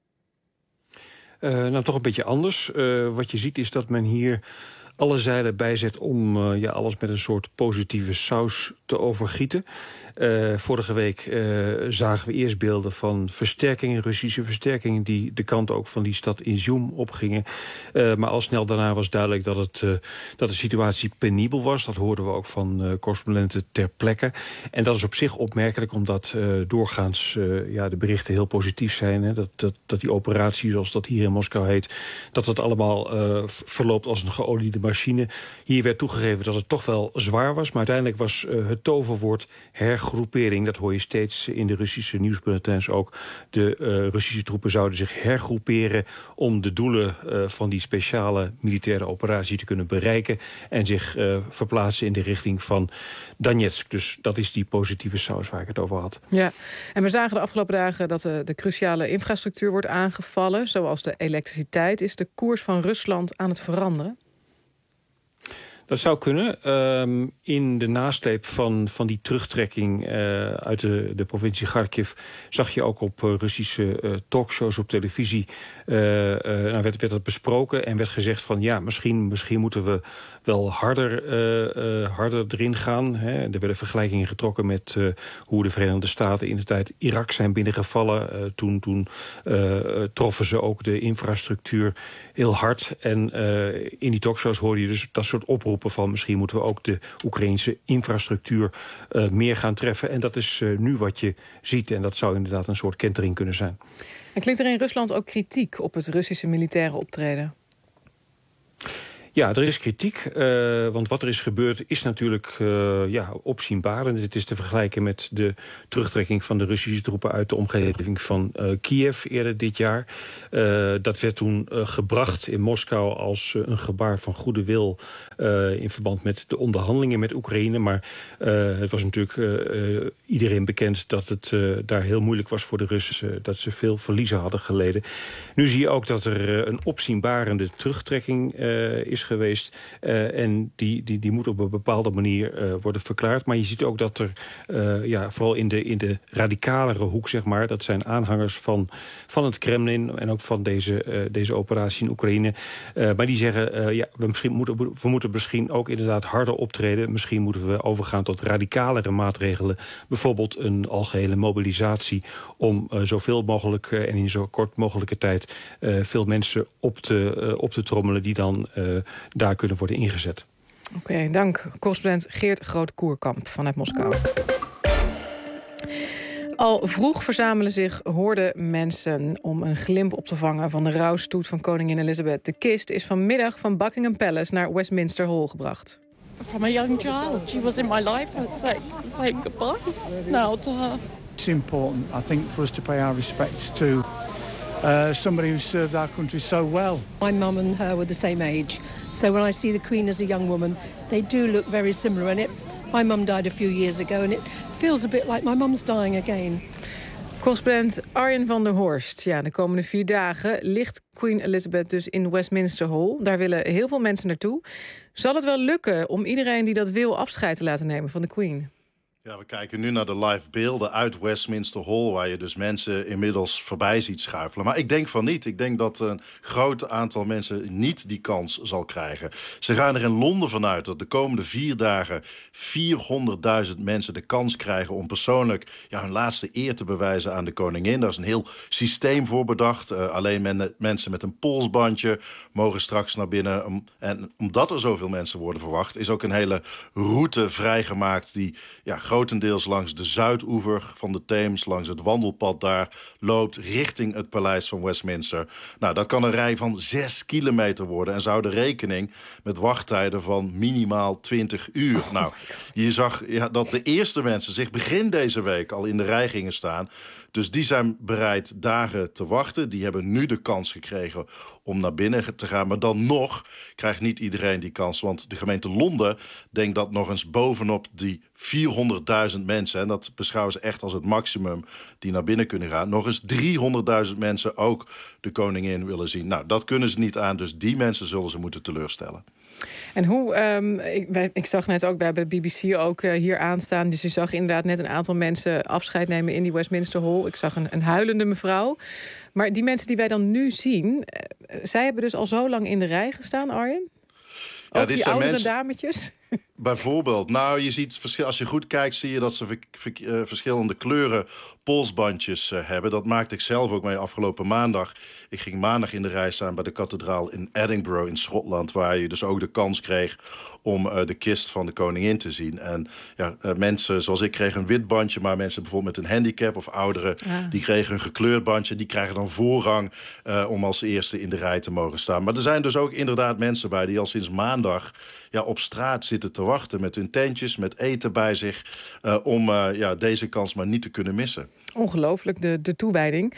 [SPEAKER 20] Nou, toch een beetje anders. Wat je ziet is dat men hier alle zeilen bijzet om alles met een soort positieve saus te overgieten. Vorige week zagen we eerst beelden van versterkingen, Russische versterkingen, die de kant ook van die stad Izium opgingen. Maar al snel daarna was duidelijk dat de situatie penibel was. Dat hoorden we ook van correspondenten ter plekke. En dat is op zich opmerkelijk, omdat doorgaans de berichten heel positief zijn. Hè? Dat die operatie, zoals dat hier in Moskou heet, dat allemaal verloopt als een geoliede machine. Hier werd toegegeven dat het toch wel zwaar was, maar uiteindelijk was het toverwoord hergroepering. Dat hoor je steeds in de Russische nieuwsbulletins ook. De Russische troepen zouden zich hergroeperen om de doelen van die speciale militaire operatie te kunnen bereiken en zich verplaatsen in de richting van Donetsk. Dus dat is die positieve saus waar ik het over had. Ja, en we zagen de afgelopen dagen dat de cruciale infrastructuur wordt aangevallen, zoals de elektriciteit. Is de koers van Rusland aan het veranderen? Dat zou kunnen. In de nasleep van die terugtrekking uit de provincie Kharkiv zag je ook op Russische talkshows op televisie werd het besproken en werd gezegd van ja, misschien moeten we wel harder erin gaan. Hè. Er werden vergelijkingen getrokken met hoe de Verenigde Staten in de tijd Irak zijn binnengevallen. Toen troffen ze ook de infrastructuur heel hard. En in die talkshows hoorde je dus dat soort oproepen van misschien moeten we ook de Oekraïnse infrastructuur meer gaan treffen. En dat is nu wat je ziet. En dat zou inderdaad een soort kentering kunnen zijn. En klinkt er in Rusland ook kritiek op het Russische militaire optreden? Ja, er is kritiek, want wat er is gebeurd is natuurlijk opzienbarend. Het is te vergelijken met de terugtrekking van de Russische troepen uit de omgeving van Kiev eerder dit jaar. Dat werd toen gebracht in Moskou als een gebaar van goede wil in verband met de onderhandelingen met Oekraïne. Maar het was natuurlijk iedereen bekend dat het daar heel moeilijk was voor de Russen, dat ze veel verliezen hadden geleden. Nu zie je ook dat er een opzienbarende terugtrekking is geweest. En die moet op een bepaalde manier worden verklaard. Maar je ziet ook dat er vooral in de radicalere hoek, zeg maar, dat zijn aanhangers van het Kremlin en ook van deze operatie in Oekraïne. Maar die zeggen, we moeten misschien ook inderdaad harder optreden. Misschien moeten we overgaan tot radicalere maatregelen. Bijvoorbeeld een algehele mobilisatie om zoveel mogelijk en in zo kort mogelijke tijd veel mensen op te trommelen die dan daar kunnen worden ingezet. Oké, dank. Correspondent Geert Groot-Koerkamp vanuit Moskou. Al vroeg verzamelen zich hoorden mensen om een glimp op te vangen van de rouwstoet van koningin Elizabeth. De kist is vanmiddag van Buckingham Palace naar Westminster Hall gebracht.
[SPEAKER 21] From a young child, she was in my life. I say goodbye now to her.
[SPEAKER 22] It's important, I think, for us to pay our respects to somebody who served our country so well.
[SPEAKER 23] My mum and her were the same age, so when I see the Queen as a young woman, they do look very similar. And my mum died a few years ago, and it feels a bit like my mum's dying again.
[SPEAKER 3] Correspondent Arjen van der Horst. Ja, de komende 4 dagen ligt Queen Elizabeth dus in Westminster Hall. Daar willen heel veel mensen naartoe. Zal het wel lukken om iedereen die dat wil afscheid te laten nemen van de Queen?
[SPEAKER 11] Ja, we kijken nu naar de live beelden uit Westminster Hall, waar je dus mensen inmiddels voorbij ziet schuifelen. Maar ik denk van niet. Ik denk dat een groot aantal mensen niet die kans zal krijgen. Ze gaan er in Londen vanuit dat de komende 4 dagen 400.000 mensen de kans krijgen om persoonlijk hun laatste eer te bewijzen aan de koningin. Daar is een heel systeem voor bedacht. Alleen mensen met een polsbandje mogen straks naar binnen. En omdat er zoveel mensen worden verwacht, is ook een hele route vrijgemaakt die grotendeels langs de zuidoever van de Theems, langs het wandelpad daar loopt richting het paleis van Westminster. Nou, dat kan een rij van 6 kilometer worden en zou de rekening met wachttijden van minimaal 20 uur. Nou, je zag dat de eerste mensen zich begin deze week al in de rij gingen staan. Dus die zijn bereid dagen te wachten. Die hebben nu de kans gekregen om naar binnen te gaan. Maar dan nog krijgt niet iedereen die kans. Want de gemeente Londen denkt dat nog eens bovenop die 400.000 mensen... en dat beschouwen ze echt als het maximum die naar binnen kunnen gaan... nog eens 300.000 mensen ook de koningin willen zien. Nou, dat kunnen ze niet aan, dus die mensen zullen ze moeten teleurstellen.
[SPEAKER 3] En hoe, ik zag net ook, we hebben BBC ook hier aanstaan... dus je zag inderdaad net een aantal mensen afscheid nemen in die Westminster Hall. Ik zag een huilende mevrouw. Maar die mensen die wij dan nu zien... zij hebben dus al zo lang in de rij gestaan, Arjen? Ook die oudere dametjes?
[SPEAKER 11] Bijvoorbeeld. Nou, je ziet, als je goed kijkt, zie je dat ze verschillende kleuren polsbandjes hebben. Dat maakte ik zelf ook mee afgelopen maandag. Ik ging maandag in de rij staan bij de kathedraal in Edinburgh in Schotland, waar je dus ook de kans kreeg om de kist van de koningin te zien. En mensen zoals ik kregen een wit bandje, maar mensen bijvoorbeeld met een handicap of ouderen, die kregen een gekleurd bandje. Die krijgen dan voorrang om als eerste in de rij te mogen staan. Maar er zijn dus ook inderdaad mensen bij die al sinds maandag op straat zitten te wachten met hun tentjes, met eten bij zich, om deze kans maar niet te kunnen missen.
[SPEAKER 3] Ongelooflijk, de toewijding.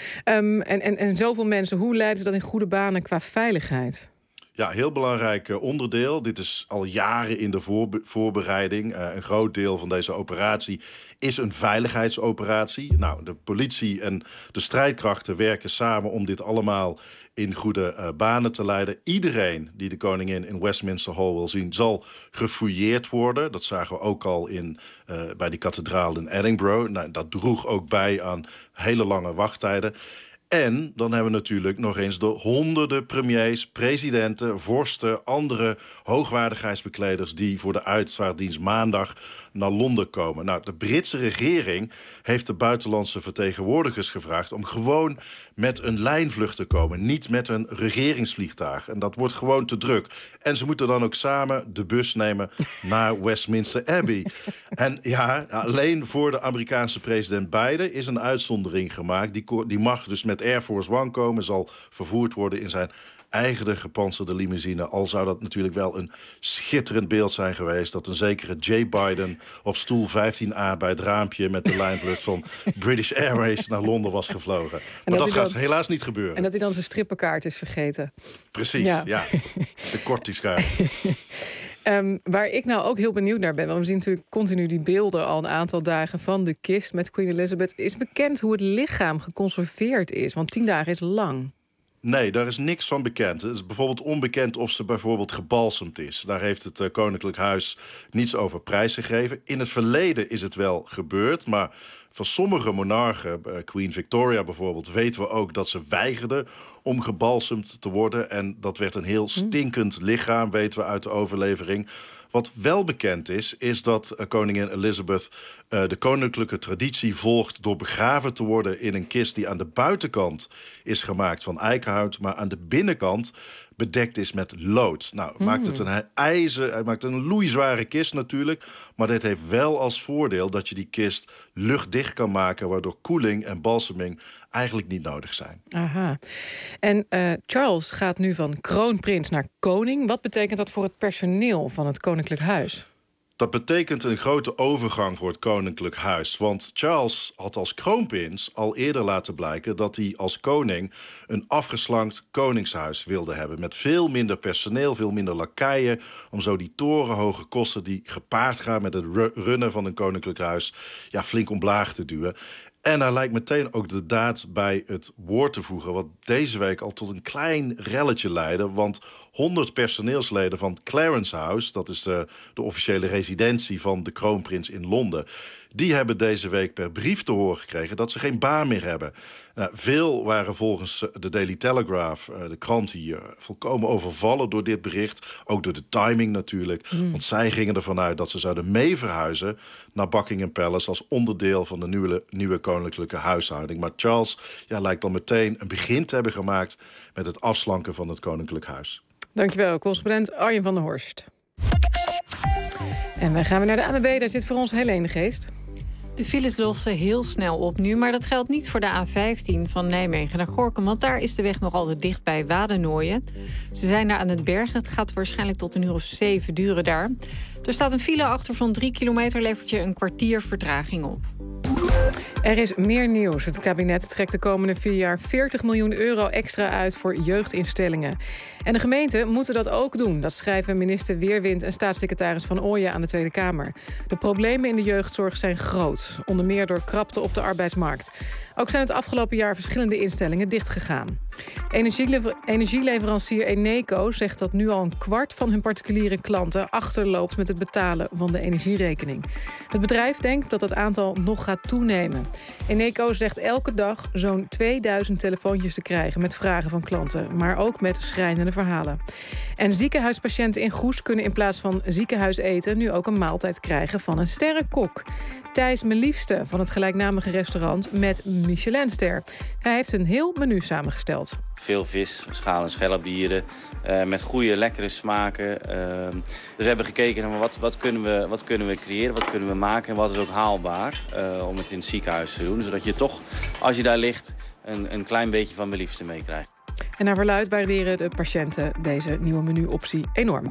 [SPEAKER 3] En zoveel mensen, hoe leiden ze dat in goede banen qua veiligheid?
[SPEAKER 11] Ja, heel belangrijk onderdeel. Dit is al jaren in de voorbereiding. Een groot deel van deze operatie is een veiligheidsoperatie. Nou, de politie en de strijdkrachten werken samen om dit allemaal in goede banen te leiden. Iedereen die de koningin in Westminster Hall wil zien, zal gefouilleerd worden. Dat zagen we ook al bij die kathedraal in Edinburgh. Nou, dat droeg ook bij aan hele lange wachttijden. En dan hebben we natuurlijk nog eens de honderden premiers, presidenten, vorsten, andere hoogwaardigheidsbekleders die voor de uitvaartdienst maandag naar Londen komen. Nou, de Britse regering heeft de buitenlandse vertegenwoordigers gevraagd om gewoon met een lijnvlucht te komen, niet met een regeringsvliegtuig. En dat wordt gewoon te druk. En ze moeten dan ook samen de bus nemen naar Westminster Abbey. En alleen voor de Amerikaanse president Biden is een uitzondering gemaakt. Die mag dus met Air Force One komen, zal vervoerd worden in zijn eigen gepantserde limousine. Al zou dat natuurlijk wel een schitterend beeld zijn geweest, dat een zekere Jay Biden op stoel 15A bij het raampje met de lijnvlucht van British Airways naar Londen was gevlogen. Maar dat gaat helaas niet gebeuren.
[SPEAKER 3] En dat hij dan zijn strippenkaart is vergeten.
[SPEAKER 11] Precies, ja. De kortingskaart.
[SPEAKER 3] Waar ik nou ook heel benieuwd naar ben, want we zien natuurlijk continu die beelden al een aantal dagen van de kist met Queen Elizabeth. Is bekend hoe het lichaam geconserveerd is? Want 10 dagen is lang.
[SPEAKER 11] Nee, daar is niks van bekend. Het is bijvoorbeeld onbekend of ze bijvoorbeeld gebalsemd is. Daar heeft het Koninklijk Huis niets over prijsgegeven. In het verleden is het wel gebeurd, maar van sommige monarchen, Queen Victoria bijvoorbeeld, weten we ook dat ze weigerde om gebalsemd te worden. En dat werd een heel stinkend lichaam, weten we uit de overlevering. Wat wel bekend is dat koningin Elizabeth de koninklijke traditie volgt door begraven te worden in een kist die aan de buitenkant is gemaakt van eikenhout, maar aan de binnenkant bedekt is met lood. Nou, maakt het hij maakt een loeizware kist natuurlijk, maar dit heeft wel als voordeel dat je die kist luchtdicht kan maken, waardoor koeling en balseming eigenlijk niet nodig zijn.
[SPEAKER 3] Aha. En Charles gaat nu van kroonprins naar koning. Wat betekent dat voor het personeel van het Koninklijk Huis?
[SPEAKER 11] Dat betekent een grote overgang voor het Koninklijk Huis. Want Charles had als kroonprins al eerder laten blijken dat hij als koning een afgeslankt koningshuis wilde hebben. Met veel minder personeel, veel minder lakeien, om zo die torenhoge kosten die gepaard gaan met het runnen van een koninklijk huis flink omlaag te duwen. En daar lijkt meteen ook de daad bij het woord te voegen, wat deze week al tot een klein relletje leidde. Want 100 personeelsleden van Clarence House, dat is de officiële residentie van de kroonprins in Londen, die hebben deze week per brief te horen gekregen dat ze geen baan meer hebben. Veel waren volgens de Daily Telegraph, de krant hier, volkomen overvallen door dit bericht. Ook door de timing natuurlijk. Want zij gingen ervan uit dat ze zouden mee verhuizen naar Buckingham Palace als onderdeel van de nieuwe koninklijke huishouding. Maar Charles lijkt dan meteen een begin te hebben gemaakt met het afslanken van het koninklijk huis.
[SPEAKER 3] Dankjewel, correspondent Arjen van der Horst. En wij gaan weer naar de ANWB, daar zit voor ons Helene Geest.
[SPEAKER 7] De files lossen heel snel op nu, maar dat geldt niet voor de A15 van Nijmegen naar Gorinchem, want daar is de weg nog altijd dicht bij Wadenoijen. Ze zijn daar aan het bergen. Het gaat waarschijnlijk tot 7 duren daar. Er staat een file achter van 3 kilometer, levert je een kwartier vertraging op.
[SPEAKER 3] Er is meer nieuws. Het kabinet trekt de komende 4 jaar 40 miljoen euro extra uit voor jeugdinstellingen. En de gemeenten moeten dat ook doen. Dat schrijven minister Weerwind en staatssecretaris Van Ooyen aan de Tweede Kamer. De problemen in de jeugdzorg zijn groot. Onder meer door krapte op de arbeidsmarkt. Ook zijn het afgelopen jaar verschillende instellingen dichtgegaan. Energieleverancier Eneco zegt dat nu al een kwart van hun particuliere klanten achterloopt met het betalen van de energierekening. Het bedrijf denkt dat het aantal nog gaat toenemen. Eneco zegt elke dag zo'n 2000 telefoontjes te krijgen met vragen van klanten, maar ook met schrijnende verhalen. En ziekenhuispatiënten in Goes kunnen in plaats van ziekenhuiseten nu ook een maaltijd krijgen van een sterrenkok. Thijs Meliefste van het gelijknamige restaurant met Michelinster. Hij heeft een heel menu samengesteld.
[SPEAKER 13] Veel vis, schaal- en schelpdieren, met goede, lekkere smaken. Dus we hebben gekeken naar wat kunnen we creëren, wat kunnen we maken en wat is ook haalbaar om het in het ziekenhuis te doen. Zodat je toch, als je daar ligt, een klein beetje van Meliefste meekrijgt.
[SPEAKER 3] En naar verluidt waarderen de patiënten deze nieuwe menuoptie enorm.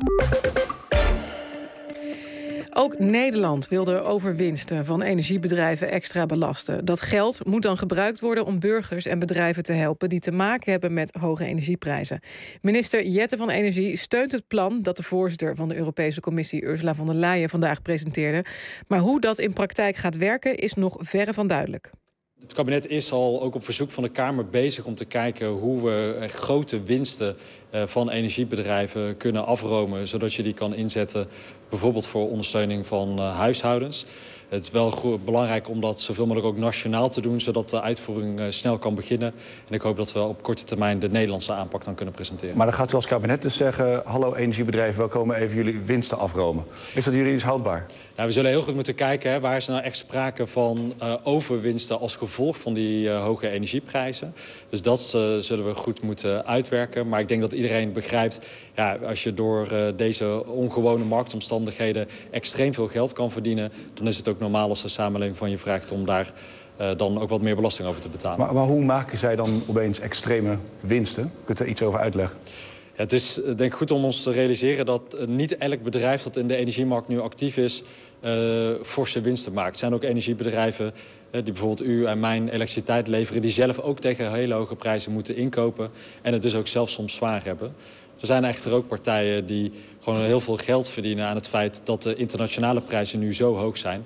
[SPEAKER 3] Ook Nederland wil de overwinsten van energiebedrijven extra belasten. Dat geld moet dan gebruikt worden om burgers en bedrijven te helpen die te maken hebben met hoge energieprijzen. Minister Jette van Energie steunt het plan dat de voorzitter van de Europese Commissie Ursula von der Leyen vandaag presenteerde. Maar hoe dat in praktijk gaat werken is nog verre van duidelijk.
[SPEAKER 14] Het kabinet is al ook op verzoek van de Kamer bezig om te kijken hoe we grote winsten van energiebedrijven kunnen afromen, zodat je die kan inzetten bijvoorbeeld voor ondersteuning van huishoudens. Het is wel belangrijk om dat zoveel mogelijk ook nationaal te doen, zodat de uitvoering snel kan beginnen. En ik hoop dat we op korte termijn de Nederlandse aanpak dan kunnen presenteren.
[SPEAKER 15] Maar dan gaat u als kabinet dus zeggen, hallo energiebedrijven, we komen even jullie winsten afromen. Is dat juridisch houdbaar?
[SPEAKER 14] Nou, we zullen heel goed moeten kijken, waar is nou echt sprake van overwinsten als gevolg van die hoge energieprijzen. Dus dat zullen we goed moeten uitwerken. Maar ik denk dat iedereen begrijpt, als je door deze ongewone marktomstandigheden extreem veel geld kan verdienen, dan is het ook normaal als de samenleving van je vraagt om daar dan ook wat meer belasting over te betalen.
[SPEAKER 15] Maar hoe maken zij dan opeens extreme winsten? Kunt u er iets over uitleggen?
[SPEAKER 14] Ja, het is denk ik goed om ons te realiseren dat niet elk bedrijf dat in de energiemarkt nu actief is, forse winsten maakt. Er zijn ook energiebedrijven die bijvoorbeeld u en mijn elektriciteit leveren, die zelf ook tegen hele hoge prijzen moeten inkopen en het dus ook zelf soms zwaar hebben. Er zijn echter ook partijen die gewoon heel veel geld verdienen aan het feit dat de internationale prijzen nu zo hoog zijn.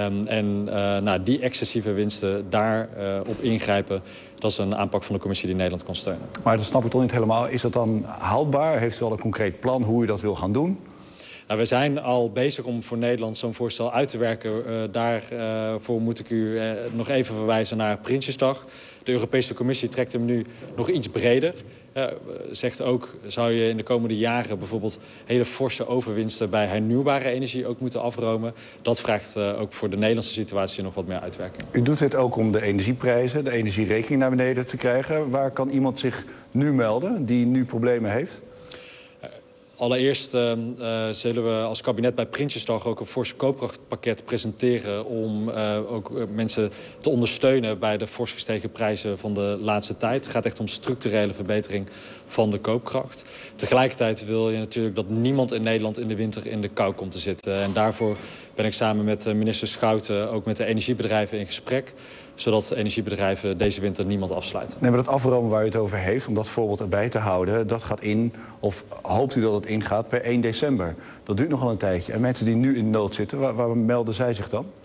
[SPEAKER 14] Die excessieve winsten daarop ingrijpen, dat is een aanpak van de commissie die Nederland kan steunen.
[SPEAKER 15] Maar dat snap ik toch niet helemaal. Is dat dan haalbaar? Heeft u al een concreet plan hoe u dat wil gaan doen?
[SPEAKER 14] Nou, we zijn al bezig om voor Nederland zo'n voorstel uit te werken. Daarvoor moet ik u nog even verwijzen naar Prinsjesdag. De Europese Commissie trekt hem nu nog iets breder. Zegt ook, zou je in de komende jaren bijvoorbeeld hele forse overwinsten bij hernieuwbare energie ook moeten afromen. Dat vraagt ook voor de Nederlandse situatie nog wat meer uitwerking.
[SPEAKER 15] U doet dit ook om de energieprijzen, de energierekening naar beneden te krijgen. Waar kan iemand zich nu melden die nu problemen heeft?
[SPEAKER 14] Allereerst zullen we als kabinet bij Prinsjesdag ook een fors koopkrachtpakket presenteren om ook mensen te ondersteunen bij de fors gestegen prijzen van de laatste tijd. Het gaat echt om structurele verbetering van de koopkracht. Tegelijkertijd wil je natuurlijk dat niemand in Nederland in de winter in de kou komt te zitten. En daarvoor ben ik samen met minister Schouten ook met de energiebedrijven in gesprek, zodat energiebedrijven deze winter niemand afsluiten.
[SPEAKER 15] Nee, maar dat afromen waar u het over heeft, om dat voorbeeld erbij te houden, dat gaat in, of hoopt u dat het ingaat, per 1 december. Dat duurt nogal een tijdje. En mensen die nu in nood zitten, waar melden zij zich dan?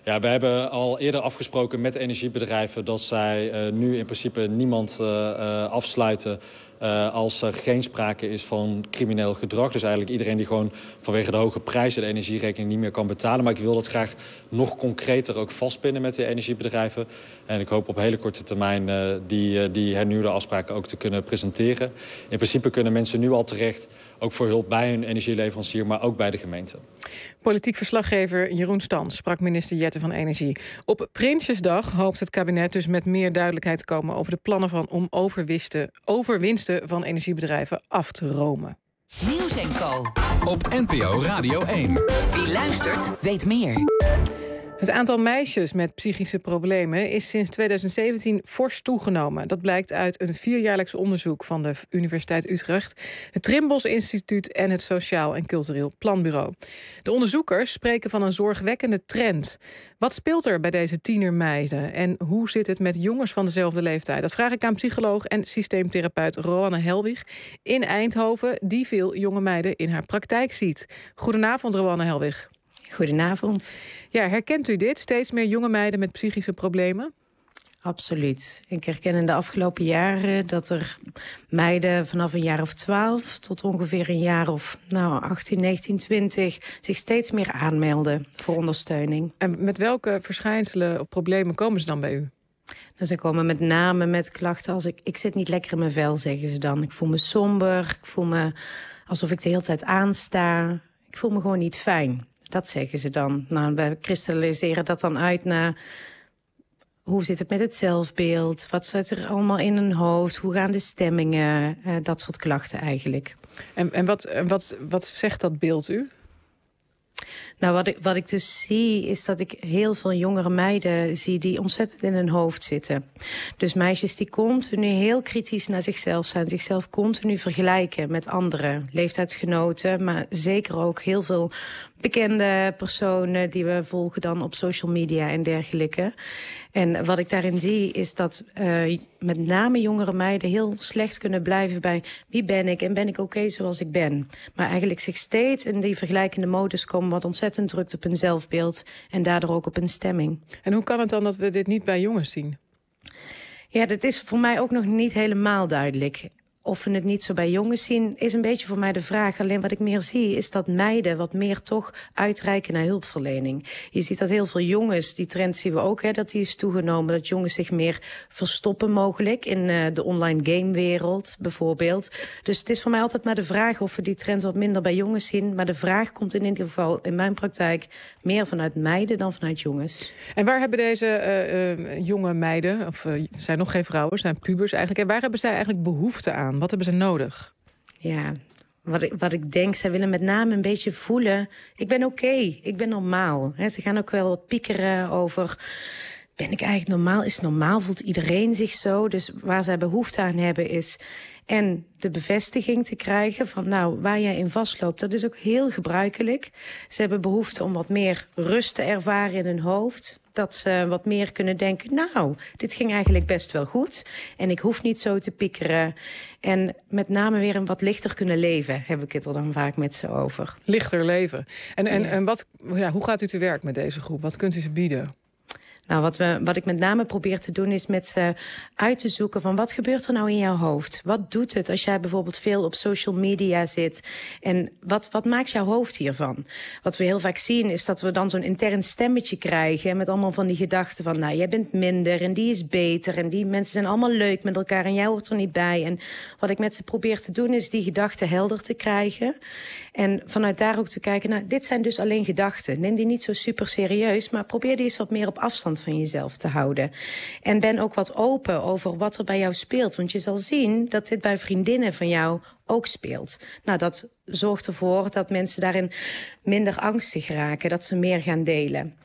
[SPEAKER 14] Ja, we hebben al eerder afgesproken met energiebedrijven dat zij nu in principe niemand afsluiten als er geen sprake is van crimineel gedrag. Dus eigenlijk iedereen die gewoon vanwege de hoge prijzen de energierekening niet meer kan betalen. Maar ik wil dat graag nog concreter ook vastpinnen met de energiebedrijven. En ik hoop op hele korte termijn die hernieuwde afspraken ook te kunnen presenteren. In principe kunnen mensen nu al terecht, ook voor hulp bij hun energieleverancier, maar ook bij de gemeente.
[SPEAKER 3] Politiek verslaggever Jeroen Stans sprak minister Jette van Energie. Op Prinsjesdag hoopt het kabinet dus met meer duidelijkheid te komen over de plannen om overwinsten van energiebedrijven af te romen.
[SPEAKER 1] Nieuws & Co.
[SPEAKER 10] Op NPO Radio 1.
[SPEAKER 1] Wie luistert, weet meer.
[SPEAKER 3] Het aantal meisjes met psychische problemen is sinds 2017 fors toegenomen. Dat blijkt uit een 4-jaarlijks onderzoek van de Universiteit Utrecht, het Trimbos Instituut en het Sociaal en Cultureel Planbureau. De onderzoekers spreken van een zorgwekkende trend. Wat speelt er bij deze tienermeiden en hoe zit het met jongens van dezelfde leeftijd? Dat vraag ik aan psycholoog en systeemtherapeut Roanne Helwig in Eindhoven, die veel jonge meiden in haar praktijk ziet. Goedenavond, Roanne Helwig.
[SPEAKER 2] Goedenavond.
[SPEAKER 3] Ja, herkent u dit? Steeds meer jonge meiden met psychische problemen?
[SPEAKER 2] Absoluut. Ik herken in de afgelopen jaren dat er meiden vanaf een jaar of 12... tot ongeveer een jaar of 18, 19, 20... zich steeds meer aanmelden voor ondersteuning.
[SPEAKER 3] En met welke verschijnselen of problemen komen ze dan bij u?
[SPEAKER 2] Nou, ze komen met name met klachten als ik zit niet lekker in mijn vel, zeggen ze dan. Ik voel me somber, ik voel me alsof ik de hele tijd aansta. Ik voel me gewoon niet fijn. Dat zeggen ze dan. Nou, we kristalliseren dat dan uit naar hoe zit het met het zelfbeeld? Wat zit er allemaal in hun hoofd? Hoe gaan de stemmingen? Dat soort klachten eigenlijk.
[SPEAKER 3] En wat zegt dat beeld u?
[SPEAKER 2] Nou, wat ik dus zie is dat ik heel veel jongere meiden zie die ontzettend in hun hoofd zitten. Dus meisjes die continu heel kritisch naar zichzelf zijn, zichzelf continu vergelijken met andere leeftijdsgenoten, maar zeker ook heel veel bekende personen die we volgen dan op social media en dergelijke. En wat ik daarin zie is dat met name jongere meiden heel slecht kunnen blijven bij wie ben ik en ben ik oké zoals ik ben. Maar eigenlijk zich steeds in die vergelijkende modus komen wat ontzettend drukt op hun zelfbeeld en daardoor ook op hun stemming.
[SPEAKER 3] En hoe kan het dan dat we dit niet bij jongens zien?
[SPEAKER 2] Ja, dat is voor mij ook nog niet helemaal duidelijk. Of we het niet zo bij jongens zien, is een beetje voor mij de vraag. Alleen wat ik meer zie, is dat meiden wat meer toch uitreiken naar hulpverlening. Je ziet dat heel veel jongens, die trend zien we ook, dat die is toegenomen. Dat jongens zich meer verstoppen mogelijk in de online gamewereld bijvoorbeeld. Dus het is voor mij altijd maar de vraag of we die trend wat minder bij jongens zien. Maar de vraag komt in ieder geval in mijn praktijk meer vanuit meiden dan vanuit jongens. En
[SPEAKER 3] waar hebben deze jonge meiden, of zijn nog geen vrouwen, zijn pubers eigenlijk, en waar hebben zij eigenlijk behoefte aan? Wat hebben ze nodig?
[SPEAKER 2] Ja, wat ik denk, zij willen met name een beetje voelen, ik ben oké, ik ben normaal. Ze gaan ook wel piekeren over, ben ik eigenlijk normaal? Is normaal? Voelt iedereen zich zo? Dus waar zij behoefte aan hebben is en de bevestiging te krijgen van waar jij in vastloopt, dat is ook heel gebruikelijk. Ze hebben behoefte om wat meer rust te ervaren in hun hoofd. Dat ze wat meer kunnen denken, dit ging eigenlijk best wel goed. En ik hoef niet zo te piekeren. En met name weer een wat lichter kunnen leven, heb ik het er dan vaak met ze over.
[SPEAKER 3] Lichter leven. En hoe gaat u te werk met deze groep? Wat kunt u ze bieden?
[SPEAKER 2] Nou, wat ik met name probeer te doen is met ze uit te zoeken van wat gebeurt er nou in jouw hoofd? Wat doet het als jij bijvoorbeeld veel op social media zit? En wat maakt jouw hoofd hiervan? Wat we heel vaak zien is dat we dan zo'n intern stemmetje krijgen met allemaal van die gedachten van jij bent minder en die is beter en die mensen zijn allemaal leuk met elkaar en jij hoort er niet bij. En wat ik met ze probeer te doen is die gedachten helder te krijgen. En vanuit daar ook te kijken, dit zijn dus alleen gedachten. Neem die niet zo super serieus, maar probeer die eens wat meer op afstand van jezelf te houden. En ben ook wat open over wat er bij jou speelt. Want je zal zien dat dit bij vriendinnen van jou ook speelt. Dat zorgt ervoor dat mensen daarin minder angstig raken. Dat ze meer gaan delen.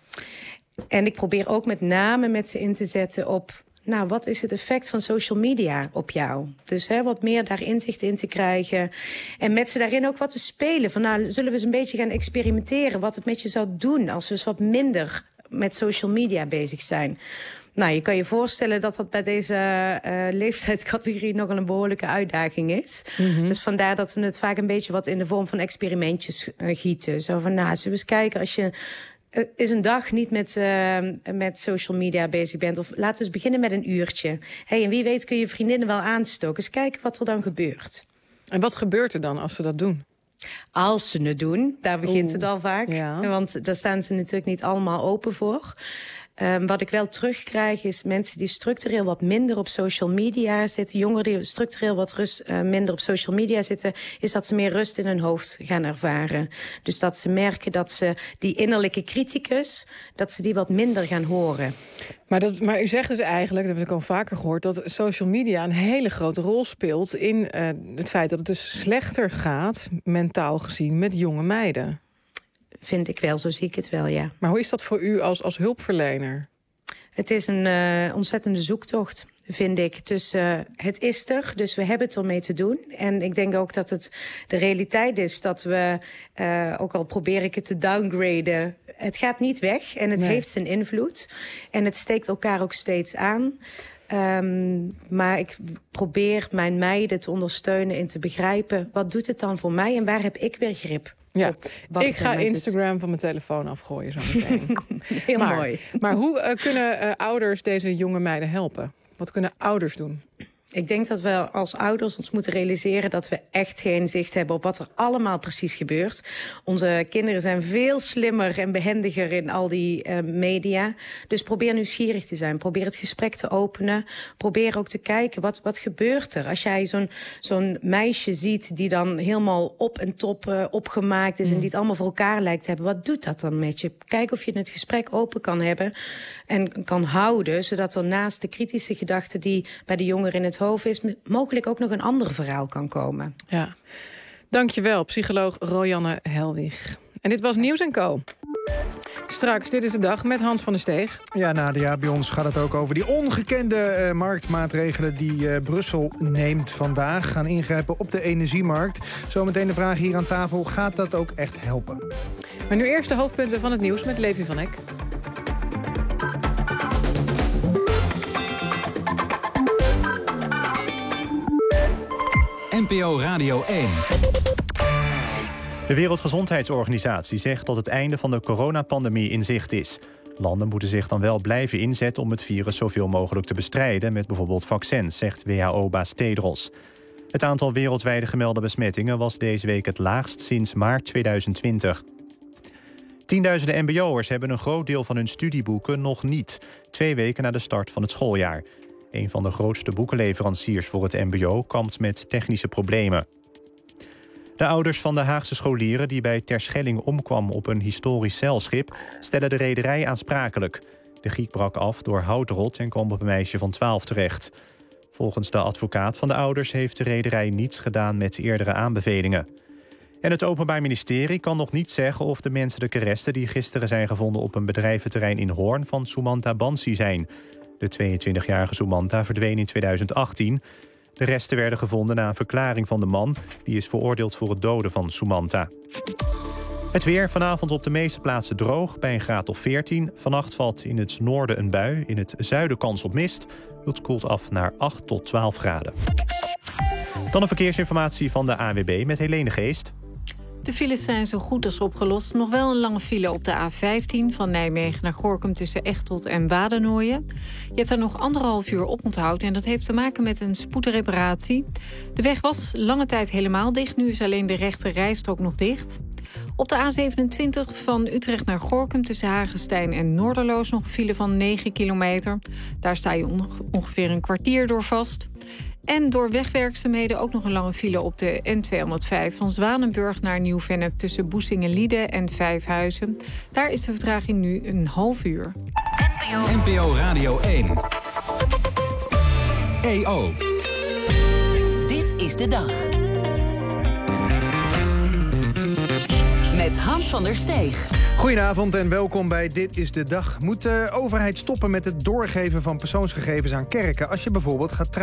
[SPEAKER 2] En ik probeer ook met name met ze in te zetten op wat is het effect van social media op jou? Dus wat meer daar inzicht in te krijgen. En met ze daarin ook wat te spelen. Van zullen we eens een beetje gaan experimenteren wat het met je zou doen als we eens wat minder met social media bezig zijn. Je kan je voorstellen dat dat bij deze leeftijdscategorie nogal een behoorlijke uitdaging is. Mm-hmm. Dus vandaar dat we het vaak een beetje wat in de vorm van experimentjes gieten. Zo van, zullen we eens kijken als je eens een dag niet met social media bezig bent. Of laten we eens beginnen met een uurtje. En wie weet kun je vriendinnen wel aanstoken. Eens kijken wat er dan gebeurt.
[SPEAKER 3] En wat gebeurt er dan als ze dat doen?
[SPEAKER 2] Als ze het doen, daar begint het al vaak.
[SPEAKER 3] Ja.
[SPEAKER 2] Want daar staan ze natuurlijk niet allemaal open voor. Wat ik wel terugkrijg is mensen die structureel wat minder op social media zitten. Jongeren die structureel wat minder op social media zitten. Is dat ze meer rust in hun hoofd gaan ervaren. Dus dat ze merken dat ze die innerlijke criticus, dat ze die wat minder gaan horen.
[SPEAKER 3] Maar u zegt dus eigenlijk, dat heb ik al vaker gehoord, dat social media een hele grote rol speelt in het feit dat het dus slechter gaat, mentaal gezien, met jonge meiden.
[SPEAKER 2] Vind ik wel, zo zie ik het wel, ja.
[SPEAKER 3] Maar hoe is dat voor u als hulpverlener?
[SPEAKER 2] Het is een ontzettende zoektocht, vind ik. Het is er, dus we hebben het ermee te doen. En ik denk ook dat het de realiteit is dat we, ook al probeer ik het te downgraden, het gaat niet weg en het heeft zijn invloed. En het steekt elkaar ook steeds aan. Maar ik probeer mijn meiden te ondersteunen en te begrijpen, wat doet het dan voor mij en waar heb ik weer grip?
[SPEAKER 3] Ja, ik ga Instagram van mijn telefoon afgooien zo meteen.
[SPEAKER 2] Heel mooi.
[SPEAKER 3] Maar hoe kunnen ouders deze jonge meiden helpen? Wat kunnen ouders doen?
[SPEAKER 2] Ik denk dat we als ouders ons moeten realiseren dat we echt geen zicht hebben op wat er allemaal precies gebeurt. Onze kinderen zijn veel slimmer en behendiger in al die media. Dus probeer nieuwsgierig te zijn. Probeer het gesprek te openen. Probeer ook te kijken, wat gebeurt er? Als jij zo'n meisje ziet die dan helemaal op en top opgemaakt is en die het allemaal voor elkaar lijkt te hebben. Wat doet dat dan met je? Kijk of je het gesprek open kan hebben en kan houden, zodat er naast de kritische gedachten die bij de jongeren in het hoofd is, mogelijk ook nog een ander verhaal kan komen.
[SPEAKER 3] Ja, dankjewel, psycholoog Rojanne Helwig. En dit was Nieuws & Co. Straks, dit is de dag met Hans van der Steeg.
[SPEAKER 6] Ja, Nadia, bij ons gaat het ook over die ongekende marktmaatregelen die Brussel neemt vandaag. Gaan ingrijpen op de energiemarkt. Zometeen de vraag hier aan tafel, gaat dat ook echt helpen?
[SPEAKER 3] Maar nu eerst de hoofdpunten van het nieuws met Levi van Eck.
[SPEAKER 10] NPO Radio 1.
[SPEAKER 17] De Wereldgezondheidsorganisatie zegt dat het einde van de coronapandemie in zicht is. Landen moeten zich dan wel blijven inzetten om het virus zoveel mogelijk te bestrijden met bijvoorbeeld vaccins, zegt WHO-baas Tedros. Het aantal wereldwijde gemelde besmettingen was deze week het laagst sinds maart 2020. Tienduizenden mbo'ers hebben een groot deel van hun studieboeken nog niet, 2 weken na de start van het schooljaar. Een van de grootste boekenleveranciers voor het mbo kampt met technische problemen. De ouders van de Haagse scholieren die bij Terschelling omkwam op een historisch zeilschip stellen de rederij aansprakelijk. De giek brak af door houtrot en kwam op een meisje van 12 terecht. Volgens de advocaat van de ouders heeft de rederij niets gedaan met eerdere aanbevelingen. En het Openbaar Ministerie kan nog niet zeggen of de menselijke resten die gisteren zijn gevonden op een bedrijventerrein in Hoorn van Sumanta Bansi zijn. De 22-jarige Sumanta verdween in 2018. De resten werden gevonden na een verklaring van de man. Die is veroordeeld voor het doden van Sumanta. Het weer vanavond op de meeste plaatsen droog bij een graad of 14. Vannacht valt in het noorden een bui. In het zuiden kans op mist. Het koelt af naar 8 tot 12 graden. Dan een verkeersinformatie van de ANWB met Helene Geest.
[SPEAKER 7] De files zijn zo goed als opgelost. Nog wel een lange file op de A15 van Nijmegen naar Gorinchem tussen Echteld en Wadenoijen. Je hebt daar nog 1,5 uur op onthoud en dat heeft te maken met een spoedreparatie. De weg was lange tijd helemaal dicht. Nu is alleen de rechte rijstrook nog dicht. Op de A27 van Utrecht naar Gorinchem tussen Hagestein en Noorderloos nog een file van 9 kilometer. Daar sta je ongeveer een kwartier door vast. En door wegwerkzaamheden ook nog een lange file op de N205... van Zwanenburg naar Nieuw-Vennep tussen Boesingen-Lieden en Vijfhuizen. Daar is de vertraging nu een half uur.
[SPEAKER 10] NPO Radio 1. EO.
[SPEAKER 1] Dit is de dag. Met Hans van der Steeg.
[SPEAKER 6] Goedenavond en welkom bij Dit is de Dag. Moet de overheid stoppen met het doorgeven van persoonsgegevens aan kerken als je bijvoorbeeld gaat trouwen?